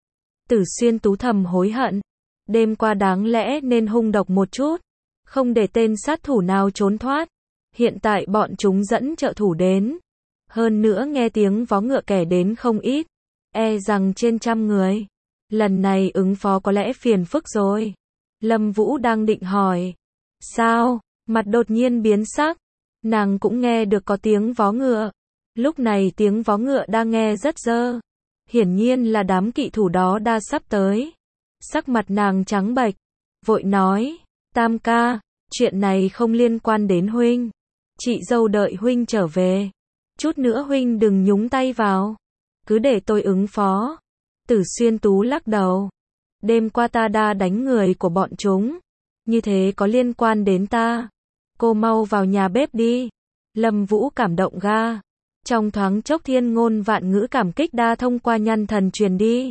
Tử Xuyên Tú thầm hối hận. Đêm qua đáng lẽ nên hung độc một chút. Không để tên sát thủ nào trốn thoát. Hiện tại bọn chúng dẫn trợ thủ đến. Hơn nữa nghe tiếng vó ngựa kẻ đến không ít. E rằng trên trăm người. Lần này ứng phó có lẽ phiền phức rồi. Lâm Vũ đang định hỏi. Sao? Mặt đột nhiên biến sắc. Nàng cũng nghe được có tiếng vó ngựa. Lúc này tiếng vó ngựa đang nghe rất dơ. Hiển nhiên là đám kỵ thủ đó đã sắp tới. Sắc mặt nàng trắng bệch. Vội nói. Tam ca, chuyện này không liên quan đến huynh. Chị dâu đợi huynh trở về. Chút nữa huynh đừng nhúng tay vào. Cứ để tôi ứng phó. Tử Xuyên Tú lắc đầu. Đêm qua ta đã đánh người của bọn chúng. Như thế có liên quan đến ta. Cô mau vào nhà bếp đi. Lâm Vũ cảm động ga. Trong thoáng chốc thiên ngôn vạn ngữ cảm kích đa thông qua nhân thần truyền đi.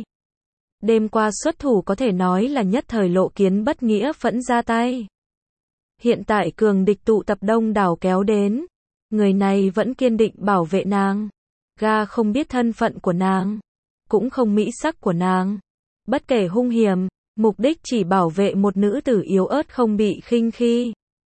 Đêm qua xuất thủ có thể nói là nhất thời lộ kiến bất nghĩa phẫn ra tay. Hiện tại cường địch tụ tập đông đảo kéo đến. Người này vẫn kiên định bảo vệ nàng. Ga không biết thân phận của nàng. Cũng không mỹ sắc của nàng. Bất kể hung hiểm, mục đích chỉ bảo vệ một nữ tử yếu ớt không bị khinh khi.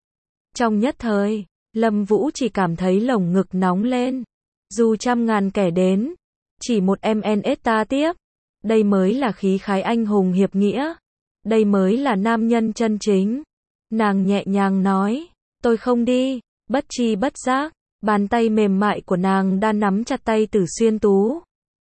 Trong nhất thời, Lâm Vũ chỉ cảm thấy lồng ngực nóng lên. Dù trăm ngàn kẻ đến, chỉ một em en ét ta tiếp. Đây mới là khí khái anh hùng hiệp nghĩa. Đây mới là nam nhân chân chính. Nàng nhẹ nhàng nói, tôi không đi. Bất chi bất giác, bàn tay mềm mại của nàng đã nắm chặt tay Tử Xuyên Tú.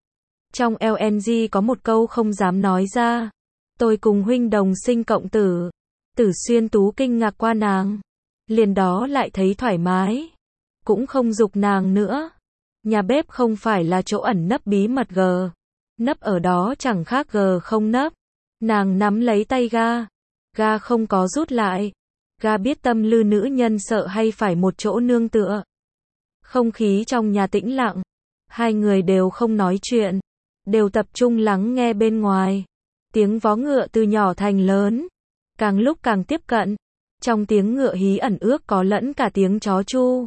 Trong lờ en giê có một câu không dám nói ra. Tôi cùng huynh đồng sinh cộng tử. Tử Xuyên Tú kinh ngạc qua nàng. Liền đó lại thấy thoải mái. Cũng không giục nàng nữa. Nhà bếp không phải là chỗ ẩn nấp bí mật gờ. Nấp ở đó chẳng khác gờ không nấp. Nàng nắm lấy tay ga. Ga không có rút lại. Ga biết tâm lư nữ nhân sợ hay phải một chỗ nương tựa. Không khí trong nhà tĩnh lặng. Hai người đều không nói chuyện. Đều tập trung lắng nghe bên ngoài. Tiếng vó ngựa từ nhỏ thành lớn. Càng lúc càng tiếp cận. Trong tiếng ngựa hí ẩn ước có lẫn cả tiếng chó chu.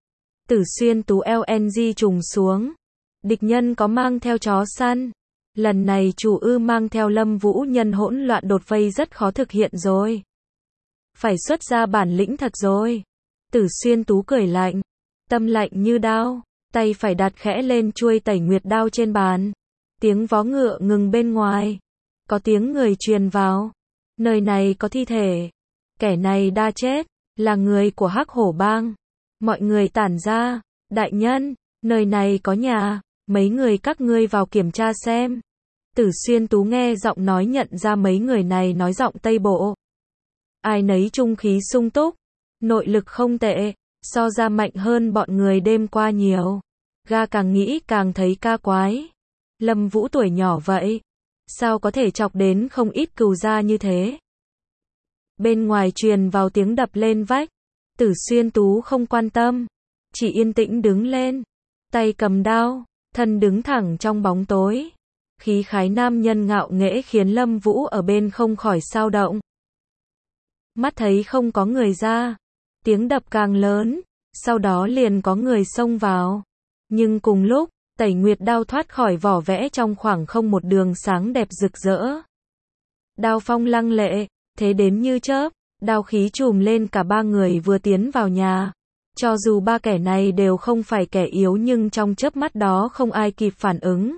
Tử Xuyên Tú lờ en giê trùng xuống. Địch nhân có mang theo chó săn. Lần này chủ ư mang theo Lâm Vũ nhân hỗn loạn đột vây rất khó thực hiện rồi. Phải xuất ra bản lĩnh thật rồi. Tử Xuyên Tú cười lạnh. tâm lạnh như đao, tay phải đặt khẽ lên chuôi tẩy nguyệt đao trên bàn. Tiếng vó ngựa ngừng bên ngoài. Có tiếng người truyền vào. Nơi này có thi thể. Kẻ này đã chết, là người của Hắc Hổ Bang. Mọi người tản ra. Đại nhân, nơi này có nhà, mấy người các ngươi vào kiểm tra xem. Tử Xuyên Tú nghe giọng nói nhận ra mấy người này nói giọng Tây Bộ. Ai nấy trung khí sung túc, nội lực không tệ, so ra mạnh hơn bọn người đêm qua nhiều. Ga càng nghĩ càng thấy ca quái. Lâm Vũ tuổi nhỏ vậy, sao có thể chọc đến không ít cừu gia như thế. Bên ngoài truyền vào tiếng đập lên vách. Tử Xuyên Tú không quan tâm, chỉ yên tĩnh đứng lên, tay cầm đao, thân đứng thẳng trong bóng tối. Khí khái nam nhân ngạo nghễ khiến Lâm Vũ ở bên không khỏi xao động. Mắt thấy không có người ra, tiếng đập càng lớn, sau đó liền có người xông vào. Nhưng cùng lúc, tẩy nguyệt đao thoát khỏi vỏ vẽ trong khoảng không một đường sáng đẹp rực rỡ. Đao phong lăng lệ, thế đến như chớp, đao khí trùm lên cả ba người vừa tiến vào nhà. Cho dù ba kẻ này đều không phải kẻ yếu nhưng trong chớp mắt đó không ai kịp phản ứng.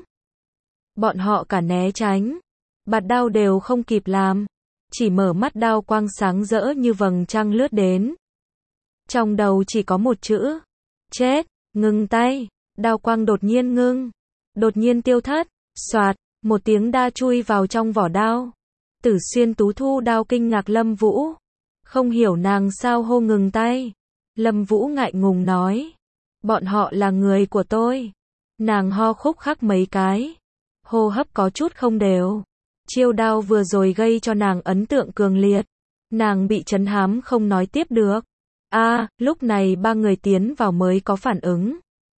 Bọn họ cả né tránh, bạt đao đều không kịp làm, chỉ mở mắt đao quang sáng rỡ như vầng trăng lướt đến. Trong đầu chỉ có một chữ, chết, ngừng tay, đao quang đột nhiên ngưng, đột nhiên tiêu thất, xoạt, một tiếng đa chui vào trong vỏ đao. Tử Xuyên Tú thu đao kinh ngạc Lâm Vũ, không hiểu nàng sao hô ngừng tay. Lâm Vũ ngại ngùng nói, bọn họ là người của tôi. Nàng ho khúc khắc mấy cái, hô hấp có chút không đều. Chiêu đao vừa rồi gây cho nàng ấn tượng cường liệt, nàng bị trấn hám không nói tiếp được. A, à, lúc này ba người tiến vào mới có phản ứng.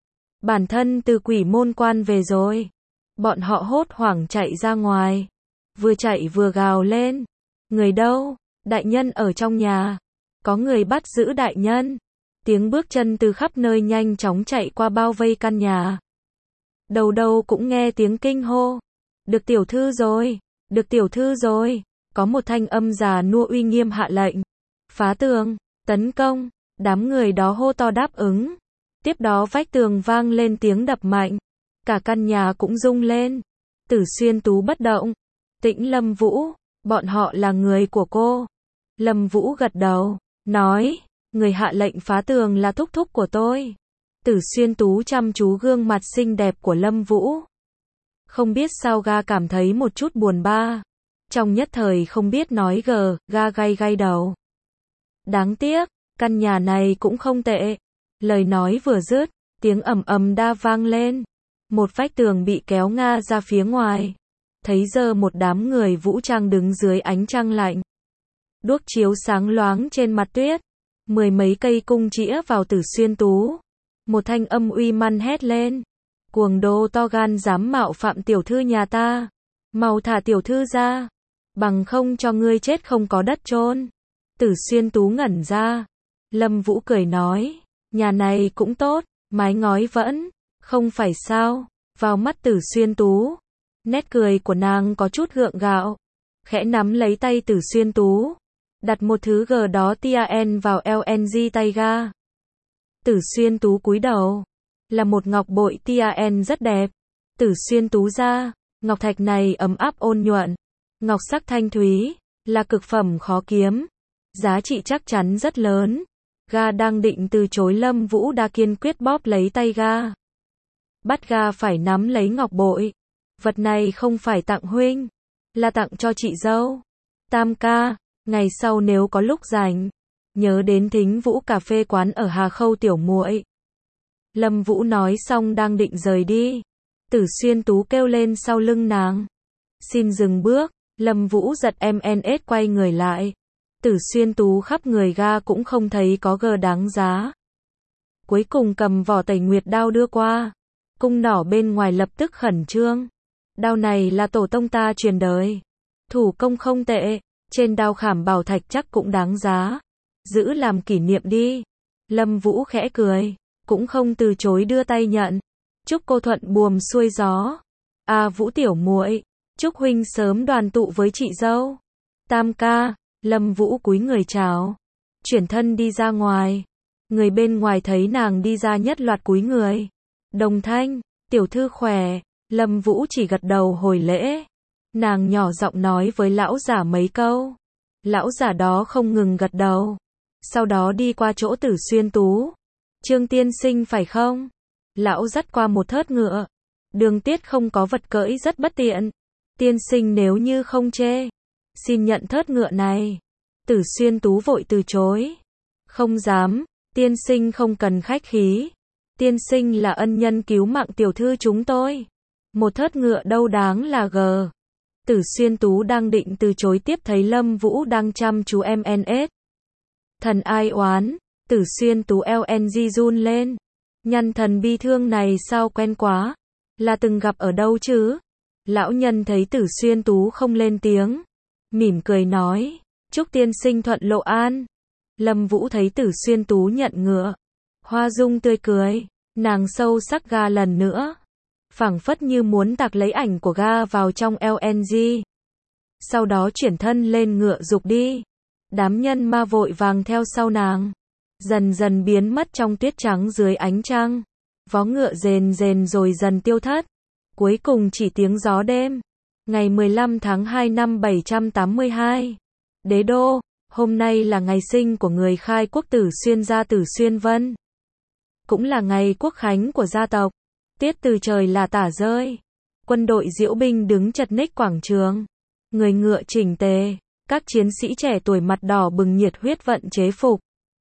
Bản thân từ quỷ môn quan về rồi. Bọn họ hốt hoảng chạy ra ngoài, vừa chạy vừa gào lên. Người đâu? Đại nhân ở trong nhà. Có người bắt giữ đại nhân. Tiếng bước chân từ khắp nơi nhanh chóng chạy qua bao vây căn nhà. Đầu đầu cũng nghe tiếng kinh hô. Được tiểu thư rồi, được tiểu thư rồi. Có một thanh âm già nua uy nghiêm hạ lệnh. Phá tường, tấn công. Đám người đó hô to đáp ứng. Tiếp đó vách tường vang lên tiếng đập mạnh. Cả căn nhà cũng rung lên. Tử Xuyên Tú bất động. Tĩnh Lâm Vũ, bọn họ là người của cô. Lâm Vũ gật đầu, nói, người hạ lệnh phá tường là thúc thúc của tôi. Tử Xuyên Tú chăm chú gương mặt xinh đẹp của Lâm Vũ. Không biết sao ga cảm thấy một chút buồn ba. Trong nhất thời không biết nói gờ, ga gay gay đầu. Đáng tiếc, căn nhà này cũng không tệ. Lời nói vừa dứt, tiếng ầm ầm đa vang lên. Một vách tường bị kéo nga ra phía ngoài. Thấy giờ một đám người vũ trang đứng dưới ánh trăng lạnh. Đuốc chiếu sáng loáng trên mặt tuyết. Mười mấy cây cung chĩa vào Tử Xuyên Tú. Một thanh âm uy manh hét lên. Cuồng đô to gan dám mạo phạm tiểu thư nhà ta. Mau thả tiểu thư ra. Bằng không cho ngươi chết không có đất chôn. Tử Xuyên Tú ngẩn ra. Lâm Vũ cười nói. Nhà này cũng tốt, mái ngói vẫn. Không phải sao. Vào mắt Tử Xuyên Tú. Nét cười của nàng có chút gượng gạo. Khẽ nắm lấy tay Tử Xuyên Tú. Đặt một thứ gờ đó tien vào lờ en giê tay ga. Tử Xuyên Tú cúi đầu. Là một ngọc bội tien rất đẹp. Tử Xuyên Tú ra. Ngọc thạch này ấm áp ôn nhuận. Ngọc sắc thanh thúy. Là cực phẩm khó kiếm. Giá trị chắc chắn rất lớn. Ga đang định từ chối Lâm Vũ đã kiên quyết bóp lấy tay ga. Bắt ga phải nắm lấy ngọc bội. Vật này không phải tặng huynh. Là tặng cho chị dâu. Tam ca. Ngày sau nếu có lúc rảnh, nhớ đến Thính Vũ cà phê quán ở Hà Khâu tiểu muội. Lâm Vũ nói xong đang định rời đi. Tử Xuyên Tú kêu lên sau lưng nàng. Xin dừng bước. Lâm Vũ giật em en ét quay người lại. Tử Xuyên Tú khắp người ga cũng không thấy có gờ đáng giá. Cuối cùng cầm vỏ tẩy nguyệt đao đưa qua. Cung nỏ bên ngoài lập tức khẩn trương. Đao này là tổ tông ta truyền đời. Thủ công không tệ. Trên đao khảm bảo thạch chắc cũng đáng giá. Giữ làm kỷ niệm đi. Lâm Vũ khẽ cười. Cũng không từ chối đưa tay nhận. Chúc cô thuận buồm xuôi gió. À Vũ tiểu muội, chúc huynh sớm đoàn tụ với chị dâu. Tam ca. Lâm Vũ cúi người chào. Chuyển thân đi ra ngoài. Người bên ngoài thấy nàng đi ra nhất loạt cúi người. Đồng Thanh, tiểu thư khỏe, Lâm Vũ chỉ gật đầu hồi lễ. Nàng nhỏ giọng nói với lão giả mấy câu. Lão giả đó không ngừng gật đầu. Sau đó đi qua chỗ Tử Xuyên Tú. Trương tiên sinh phải không? Lão dắt qua một thớt ngựa. Đường Tiết không có vật cưỡi rất bất tiện. Tiên sinh nếu như không chê, xin nhận thớt ngựa này. Tử Xuyên Tú vội từ chối. Không dám, tiên sinh không cần khách khí. Tiên sinh là ân nhân cứu mạng tiểu thư chúng tôi. Một thớt ngựa đâu đáng là gờ. Tử Xuyên Tú đang định từ chối tiếp thấy Lâm Vũ đang chăm chú em en ét. Thần ai oán, Tử Xuyên Tú lờ en giê run lên. Nhân thần bi thương này sao quen quá. Là từng gặp ở đâu chứ? Lão nhân thấy Tử Xuyên Tú không lên tiếng. Mỉm cười nói, chúc tiên sinh thuận lộ an. Lâm Vũ thấy Tử Xuyên Tú nhận ngựa. Hoa dung tươi cười, nàng sâu sắc ga lần nữa. Phảng phất như muốn tạc lấy ảnh của ga vào trong lờ en giê. Sau đó chuyển thân lên ngựa dục đi. Đám nhân ma vội vàng theo sau nàng. Dần dần biến mất trong tuyết trắng dưới ánh trăng. Vó ngựa rền rền rồi dần tiêu thất. Cuối cùng chỉ tiếng gió đêm. Ngày mười lăm tháng hai năm bảy trăm tám mươi hai. Đế đô, hôm nay là ngày sinh của người khai quốc Tử Xuyên gia Tử Xuyên Vân. Cũng là ngày quốc khánh của gia tộc. Tiết từ trời là tả rơi. Quân đội diễu binh đứng chật ních quảng trường. Người ngựa chỉnh tề. Các chiến sĩ trẻ tuổi mặt đỏ bừng nhiệt huyết vận chế phục.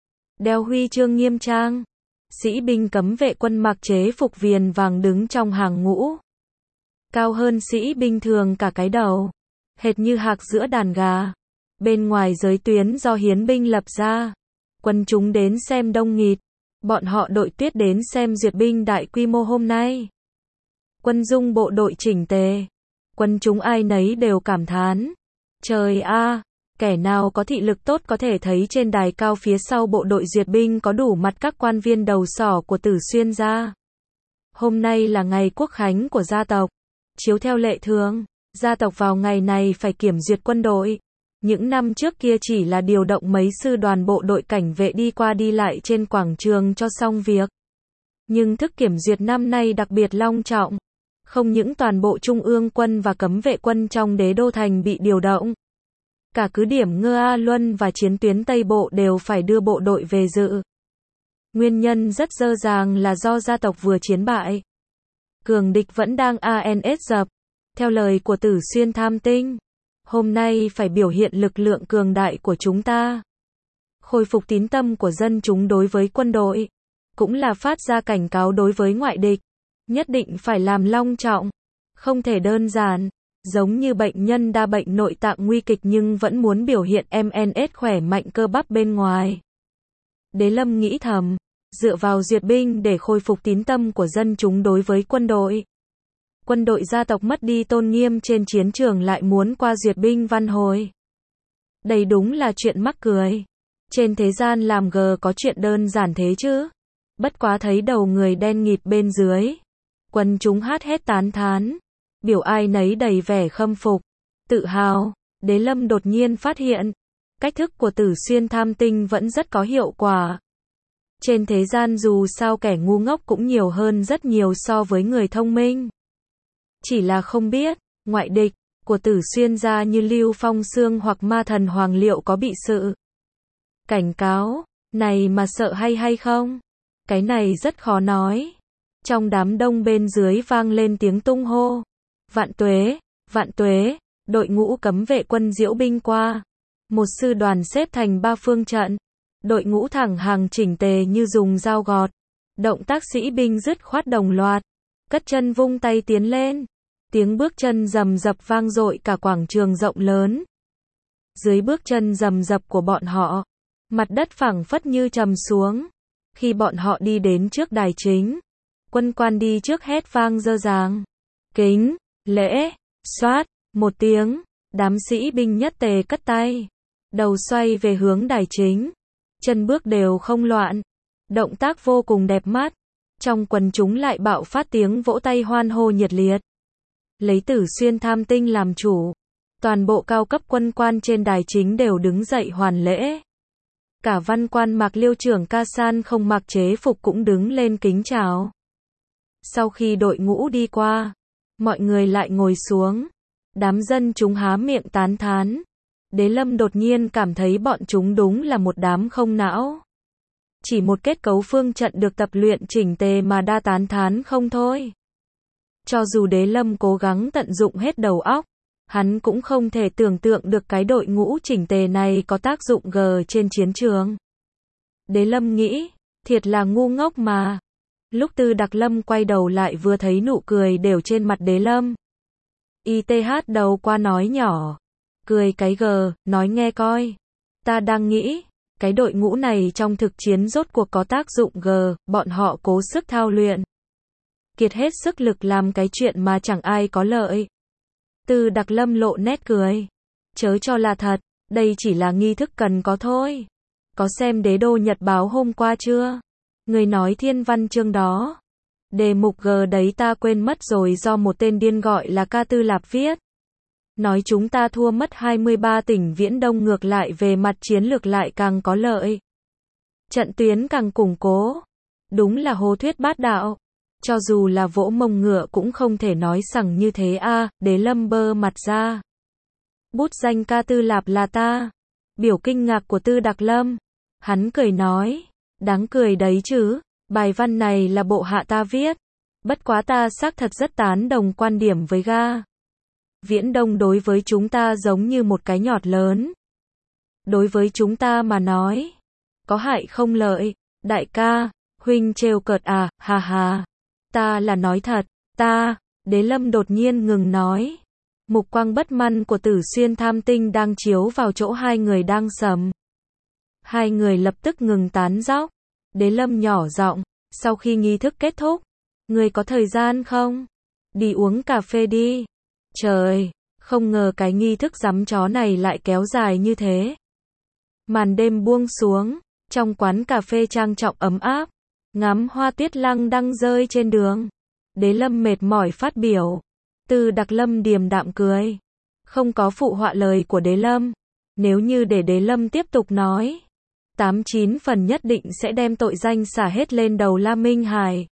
Đeo huy chương nghiêm trang. Sĩ binh cấm vệ quân mặc chế phục viền vàng đứng trong hàng ngũ. Cao hơn sĩ binh thường cả cái đầu. Hệt như hạc giữa đàn gà. Bên ngoài giới tuyến do hiến binh lập ra. Quân chúng đến xem đông nghịt. Bọn họ đội tuyết đến xem duyệt binh đại quy mô hôm nay. Quân dung bộ đội chỉnh tề. Quân chúng ai nấy đều cảm thán. Trời a, kẻ nào có thị lực tốt có thể thấy trên đài cao phía sau bộ đội duyệt binh có đủ mặt các quan viên đầu sỏ của Tử Xuyên gia. Hôm nay là ngày quốc khánh của gia tộc. Chiếu theo lệ thường, gia tộc vào ngày này phải kiểm duyệt quân đội. Những năm trước kia chỉ là điều động mấy sư đoàn bộ đội cảnh vệ đi qua đi lại trên quảng trường cho xong việc. Nhưng thức kiểm duyệt năm nay đặc biệt long trọng. Không những toàn bộ trung ương quân và cấm vệ quân trong đế đô thành bị điều động. Cả cứ điểm Ngơ A Luân và chiến tuyến Tây Bộ đều phải đưa bộ đội về dự. Nguyên nhân rất dơ dàng là do gia tộc vừa chiến bại. Cường địch vẫn đang a en ét dập. Theo lời của Tử Xuyên Tham Tinh, hôm nay phải biểu hiện lực lượng cường đại của chúng ta. Khôi phục tín tâm của dân chúng đối với quân đội. Cũng là phát ra cảnh cáo đối với ngoại địch. Nhất định phải làm long trọng. Không thể đơn giản. Giống như bệnh nhân đa bệnh nội tạng nguy kịch nhưng vẫn muốn biểu hiện em en ét khỏe mạnh cơ bắp bên ngoài. Đế Lâm nghĩ thầm. Dựa vào duyệt binh để khôi phục tín tâm của dân chúng đối với quân đội. Quân đội gia tộc mất đi tôn nghiêm trên chiến trường lại muốn qua duyệt binh văn hồi. Đây đúng là chuyện mắc cười. Trên thế gian làm gờ có chuyện đơn giản thế chứ. Bất quá thấy đầu người đen nghịt bên dưới. Quân chúng hát hét tán thán. Biểu ai nấy đầy vẻ khâm phục. Tự hào. Đế Lâm đột nhiên phát hiện. Cách thức của Tử Xuyên Tham Tinh vẫn rất có hiệu quả. Trên thế gian dù sao kẻ ngu ngốc cũng nhiều hơn rất nhiều so với người thông minh. Chỉ là không biết, ngoại địch của Tử Xuyên gia như Lưu Phong Xương hoặc Ma Thần Hoàng liệu có bị sự cảnh cáo này mà sợ hay hay không? Cái này rất khó nói. Trong đám đông bên dưới vang lên tiếng tung hô. Vạn tuế, vạn tuế, đội ngũ cấm vệ quân diễu binh qua. Một sư đoàn xếp thành ba phương trận. Đội ngũ thẳng hàng chỉnh tề như dùng dao gọt. Động tác sĩ binh dứt khoát đồng loạt. Cất chân vung tay tiến lên. Tiếng bước chân rầm rập vang dội cả quảng trường rộng lớn. Dưới bước chân rầm rập của bọn họ, mặt đất phẳng phất như trầm xuống. Khi bọn họ đi đến trước đài chính, quân quan đi trước hét vang dơ dàng. Kính, lễ, xoát, một tiếng, đám sĩ binh nhất tề cất tay. Đầu xoay về hướng đài chính. Chân bước đều không loạn. Động tác vô cùng đẹp mắt. Trong quần chúng lại bạo phát tiếng vỗ tay hoan hô nhiệt liệt. Lấy Tử Xuyên Tham Tinh làm chủ. Toàn bộ cao cấp quân quan trên đài chính đều đứng dậy hoàn lễ. Cả văn quan Mạc Liêu trưởng Ca San không mặc chế phục cũng đứng lên kính chào. Sau khi đội ngũ đi qua, mọi người lại ngồi xuống. Đám dân chúng há miệng tán thán. Đế Lâm đột nhiên cảm thấy bọn chúng đúng là một đám không não. Chỉ một kết cấu phương trận được tập luyện chỉnh tề mà đa tán thán không thôi. Cho dù Đế Lâm cố gắng tận dụng hết đầu óc, hắn cũng không thể tưởng tượng được cái đội ngũ chỉnh tề này có tác dụng g trên chiến trường. Đế Lâm nghĩ, thiệt là ngu ngốc mà. Lúc Tư Đặc Lâm quay đầu lại vừa thấy nụ cười đều trên mặt Đế Lâm. i tê hát đầu qua nói nhỏ. Cười cái gờ, nói nghe coi. Ta đang nghĩ, cái đội ngũ này trong thực chiến rốt cuộc có tác dụng g, bọn họ cố sức thao luyện. Kiệt hết sức lực làm cái chuyện mà chẳng ai có lợi. Tư Đặc Lâm lộ nét cười. Chớ cho là thật, đây chỉ là nghi thức cần có thôi. Có xem Đế Đô Nhật báo hôm qua chưa? Người nói thiên văn chương đó. Đề mục G đấy ta quên mất rồi do một tên điên gọi là Ca Tư Lạp viết. Nói chúng ta thua mất hai mươi ba tỉnh Viễn Đông ngược lại về mặt chiến lược lại càng có lợi. Trận tuyến càng củng cố. Đúng là hô thuyết bát đạo. Cho dù là vỗ mông ngựa cũng không thể nói sằng như thế a. À, Đế Lâm bơ mặt ra. Bút danh Ca Tư Lạp là ta. Biểu kinh ngạc của Tư Đặc Lâm. Hắn cười nói. Đáng cười đấy chứ. Bài văn này là bộ hạ ta viết. Bất quá ta xác thật rất tán đồng quan điểm với ga. Viễn Đông đối với chúng ta giống như một cái nhọt lớn. Đối với chúng ta mà nói. Có hại không lợi. Đại ca, huynh trêu cợt à, hà hà. Ta là nói thật, ta. Đế Lâm đột nhiên ngừng nói. Mục quang bất măn của Tử Xuyên Tham Tinh đang chiếu vào chỗ hai người đang sầm. Hai người lập tức ngừng tán dóc. Đế Lâm nhỏ giọng, sau khi nghi thức kết thúc, người có thời gian không? Đi uống cà phê đi. Trời, không ngờ cái nghi thức giắm chó này lại kéo dài như thế. Màn đêm buông xuống, trong quán cà phê trang trọng ấm áp, ngắm hoa tuyết lăng đăng rơi trên đường. Đế Lâm mệt mỏi phát biểu. Tư Đặc Lâm điềm đạm cười. Không có phụ họa lời của Đế Lâm. Nếu như để Đế Lâm tiếp tục nói, tám chín phần nhất định sẽ đem tội danh xả hết lên đầu La Minh Hải.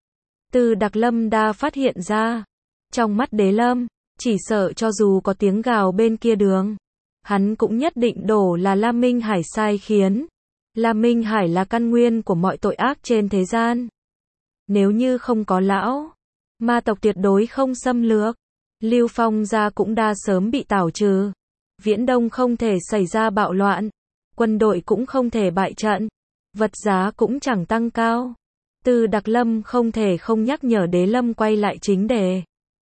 Tư Đặc Lâm đa phát hiện ra. Trong mắt Đế Lâm, chỉ sợ cho dù có tiếng gào bên kia đường, hắn cũng nhất định đổ là La Minh Hải sai khiến. La Minh Hải là căn nguyên của mọi tội ác trên thế gian. Nếu như không có lão, ma tộc tuyệt đối không xâm lược. Lưu Phong gia cũng đa sớm bị tảo trừ. Viễn Đông không thể xảy ra bạo loạn. Quân đội cũng không thể bại trận. Vật giá cũng chẳng tăng cao. Tư Đặc Lâm không thể không nhắc nhở Đế Lâm quay lại chính đề.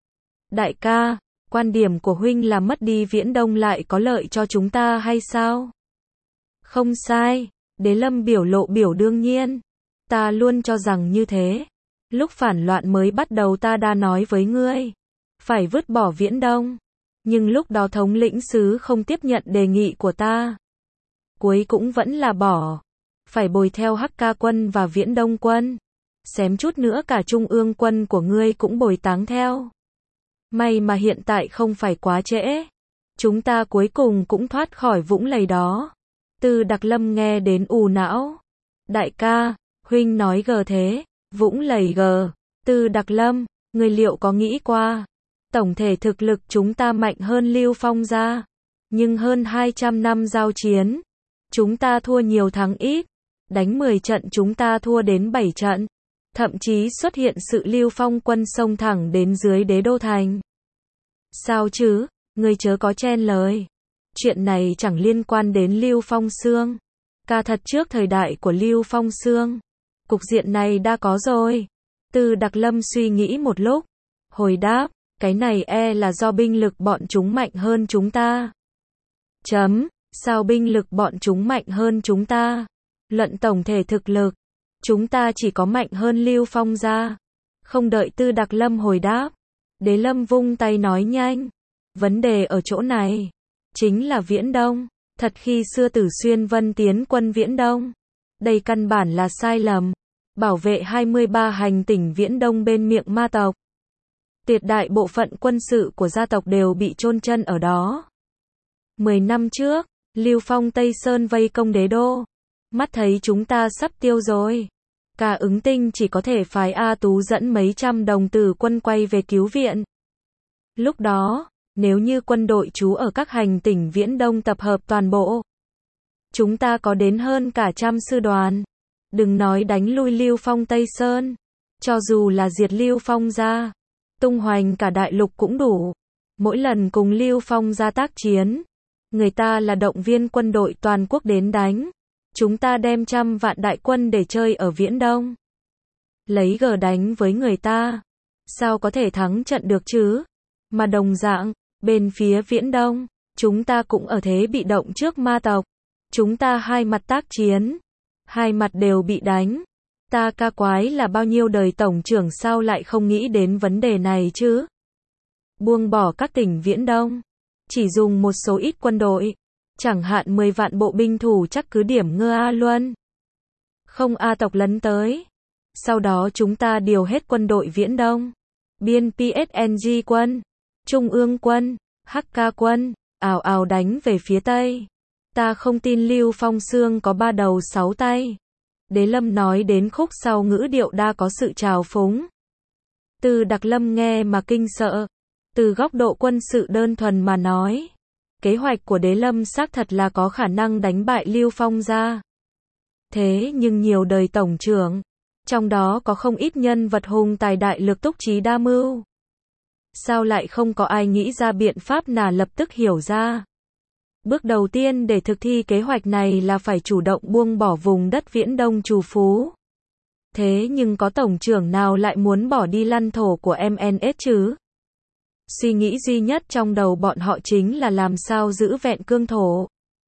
Đại ca, quan điểm của huynh là mất đi Viễn Đông lại có lợi cho chúng ta hay sao? Không sai. Đế Lâm biểu lộ biểu đương nhiên. Ta luôn cho rằng như thế. Lúc phản loạn mới bắt đầu ta đã nói với ngươi. Phải vứt bỏ Viễn Đông. Nhưng lúc đó thống lĩnh sứ không tiếp nhận đề nghị của ta. Cuối cũng vẫn là bỏ. Phải bồi theo Hắc Ca quân và Viễn Đông quân. Xém chút nữa cả Trung ương quân của ngươi cũng bồi táng theo. May mà hiện tại không phải quá trễ. Chúng ta cuối cùng cũng thoát khỏi vũng lầy đó. Tư Đặc Lâm nghe đến ù não. Đại ca, huynh nói gờ thế. Vũng lầy gờ. Tư Đặc Lâm, người liệu có nghĩ qua. Tổng thể thực lực chúng ta mạnh hơn Lưu Phong gia. Nhưng hơn hai trăm năm giao chiến. Chúng ta thua nhiều thắng ít. Đánh mười trận chúng ta thua đến bảy trận. Thậm chí xuất hiện sự Lưu Phong quân xông thẳng đến dưới Đế Đô thành. Sao chứ, người chớ có chen lời. Chuyện này chẳng liên quan đến Lưu Phong Xương. Ca thật trước thời đại của Lưu Phong Xương. Cục diện này đã có rồi. Tư Đặc Lâm suy nghĩ một lúc. Hồi đáp, cái này e là do binh lực bọn chúng mạnh hơn chúng ta. Chấm, sao binh lực bọn chúng mạnh hơn chúng ta? Luận tổng thể thực lực, chúng ta chỉ có mạnh hơn Lưu Phong gia. Không đợi Tư Đặc Lâm hồi đáp, Đế Lâm vung tay nói nhanh. Vấn đề ở chỗ này. Chính là Viễn Đông. Thật khi xưa Tử Xuyên Vân tiến quân Viễn Đông. Đây căn bản là sai lầm. Bảo vệ hai mươi ba hành tỉnh Viễn Đông bên miệng ma tộc. Tuyệt đại bộ phận quân sự của gia tộc đều bị chôn chân ở đó. Mười năm trước, Lưu Phong Tây Sơn vây công Đế Đô. Mắt thấy chúng ta sắp tiêu rồi. Cả ứng tinh chỉ có thể phái A Tú dẫn mấy trăm đồng tử quân quay về cứu viện. Lúc đó, nếu như quân đội trú ở các hành tỉnh Viễn Đông tập hợp toàn bộ, chúng ta có đến hơn cả trăm sư đoàn. Đừng nói đánh lui Lưu Phong Tây Sơn. Cho dù là diệt Lưu Phong ra, tung hoành cả đại lục cũng đủ. Mỗi lần cùng Lưu Phong ra tác chiến, người ta là động viên quân đội toàn quốc đến đánh. Chúng ta đem trăm vạn đại quân để chơi ở Viễn Đông. Lấy gờ đánh với người ta. Sao có thể thắng trận được chứ? Mà đồng dạng, bên phía Viễn Đông, chúng ta cũng ở thế bị động trước ma tộc. Chúng ta hai mặt tác chiến. Hai mặt đều bị đánh. Ta ca quái là bao nhiêu đời tổng trưởng sao lại không nghĩ đến vấn đề này chứ? Buông bỏ các tỉnh Viễn Đông. Chỉ dùng một số ít quân đội. Chẳng hạn mười vạn bộ binh thủ chắc cứ điểm Ngơ A Luân. Không A tộc lấn tới. Sau đó chúng ta điều hết quân đội Viễn Đông. Biên pê ét en giê quân. Trung ương quân. hắc ca quân. Ào ào đánh về phía Tây. Ta không tin Lưu Phong Xương có ba đầu sáu tay. Đế Lâm nói đến khúc sau ngữ điệu đa có sự trào phúng. Từ Đặc Lâm nghe mà kinh sợ. Từ góc độ quân sự đơn thuần mà nói, kế hoạch của Đế Lâm xác thật là có khả năng đánh bại Lưu Phong ra. Thế nhưng nhiều đời tổng trưởng, trong đó có không ít nhân vật hùng tài đại lực túc trí đa mưu. Sao lại không có ai nghĩ ra biện pháp nào lập tức hiểu ra? Bước đầu tiên để thực thi kế hoạch này là phải chủ động buông bỏ vùng đất Viễn Đông trù phú. Thế nhưng có tổng trưởng nào lại muốn bỏ đi lăn thổ của em en ét chứ? Suy nghĩ duy nhất trong đầu bọn họ chính là làm sao giữ vẹn cương thổ.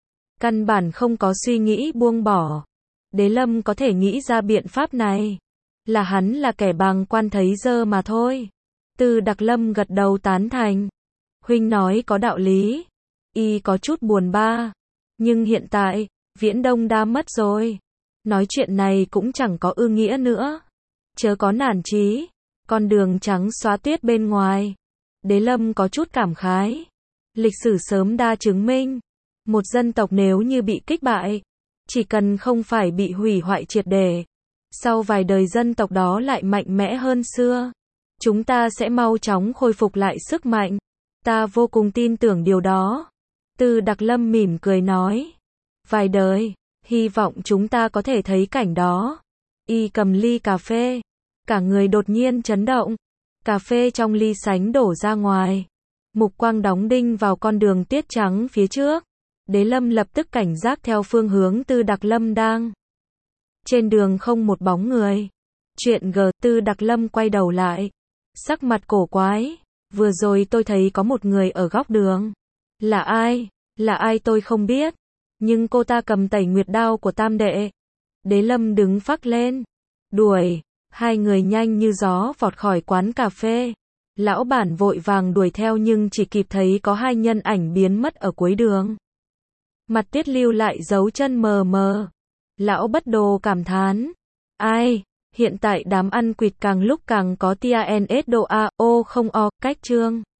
Căn bản không có suy nghĩ buông bỏ. Đế Lâm có thể nghĩ ra biện pháp này. Là hắn là kẻ bàng quan thấy dơ mà thôi. Từ Đặc Lâm gật đầu tán thành. Huynh nói có đạo lý. Y có chút buồn ba. Nhưng hiện tại, Viễn Đông đã mất rồi. Nói chuyện này cũng chẳng có ư nghĩa nữa. Chớ có nản chí. Con đường trắng xóa tuyết bên ngoài. Đế Lâm có chút cảm khái. Lịch sử sớm đã chứng minh. Một dân tộc nếu như bị kích bại, chỉ cần không phải bị hủy hoại triệt để, sau vài đời dân tộc đó lại mạnh mẽ hơn xưa. Chúng ta sẽ mau chóng khôi phục lại sức mạnh. Ta vô cùng tin tưởng điều đó. Từ Đặc Lâm mỉm cười nói. Vài đời, hy vọng chúng ta có thể thấy cảnh đó. Y cầm ly cà phê. Cả người đột nhiên chấn động. Cà phê trong ly sánh đổ ra ngoài. Mục quang đóng đinh vào con đường tiết trắng phía trước. Đế Lâm lập tức cảnh giác theo phương hướng Từ Đặc Lâm đang. Trên đường không một bóng người. Chuyện G. Từ Đặc Lâm quay đầu lại. Sắc mặt cổ quái. Vừa rồi tôi thấy có một người ở góc đường. Là ai? Là ai tôi không biết. Nhưng cô ta cầm tẩy nguyệt đao của tam đệ. Đế Lâm đứng phắc lên. Đuổi. Hai người nhanh như gió vọt khỏi quán cà phê. Lão bản vội vàng đuổi theo nhưng chỉ kịp thấy có hai nhân ảnh biến mất ở cuối đường. Mặt Tiết lưu lại dấu chân mờ mờ. Lão bất đồ cảm thán. Ai? Hiện tại đám ăn quỵt càng lúc càng có tia en ét độ A, O không O, cách chương.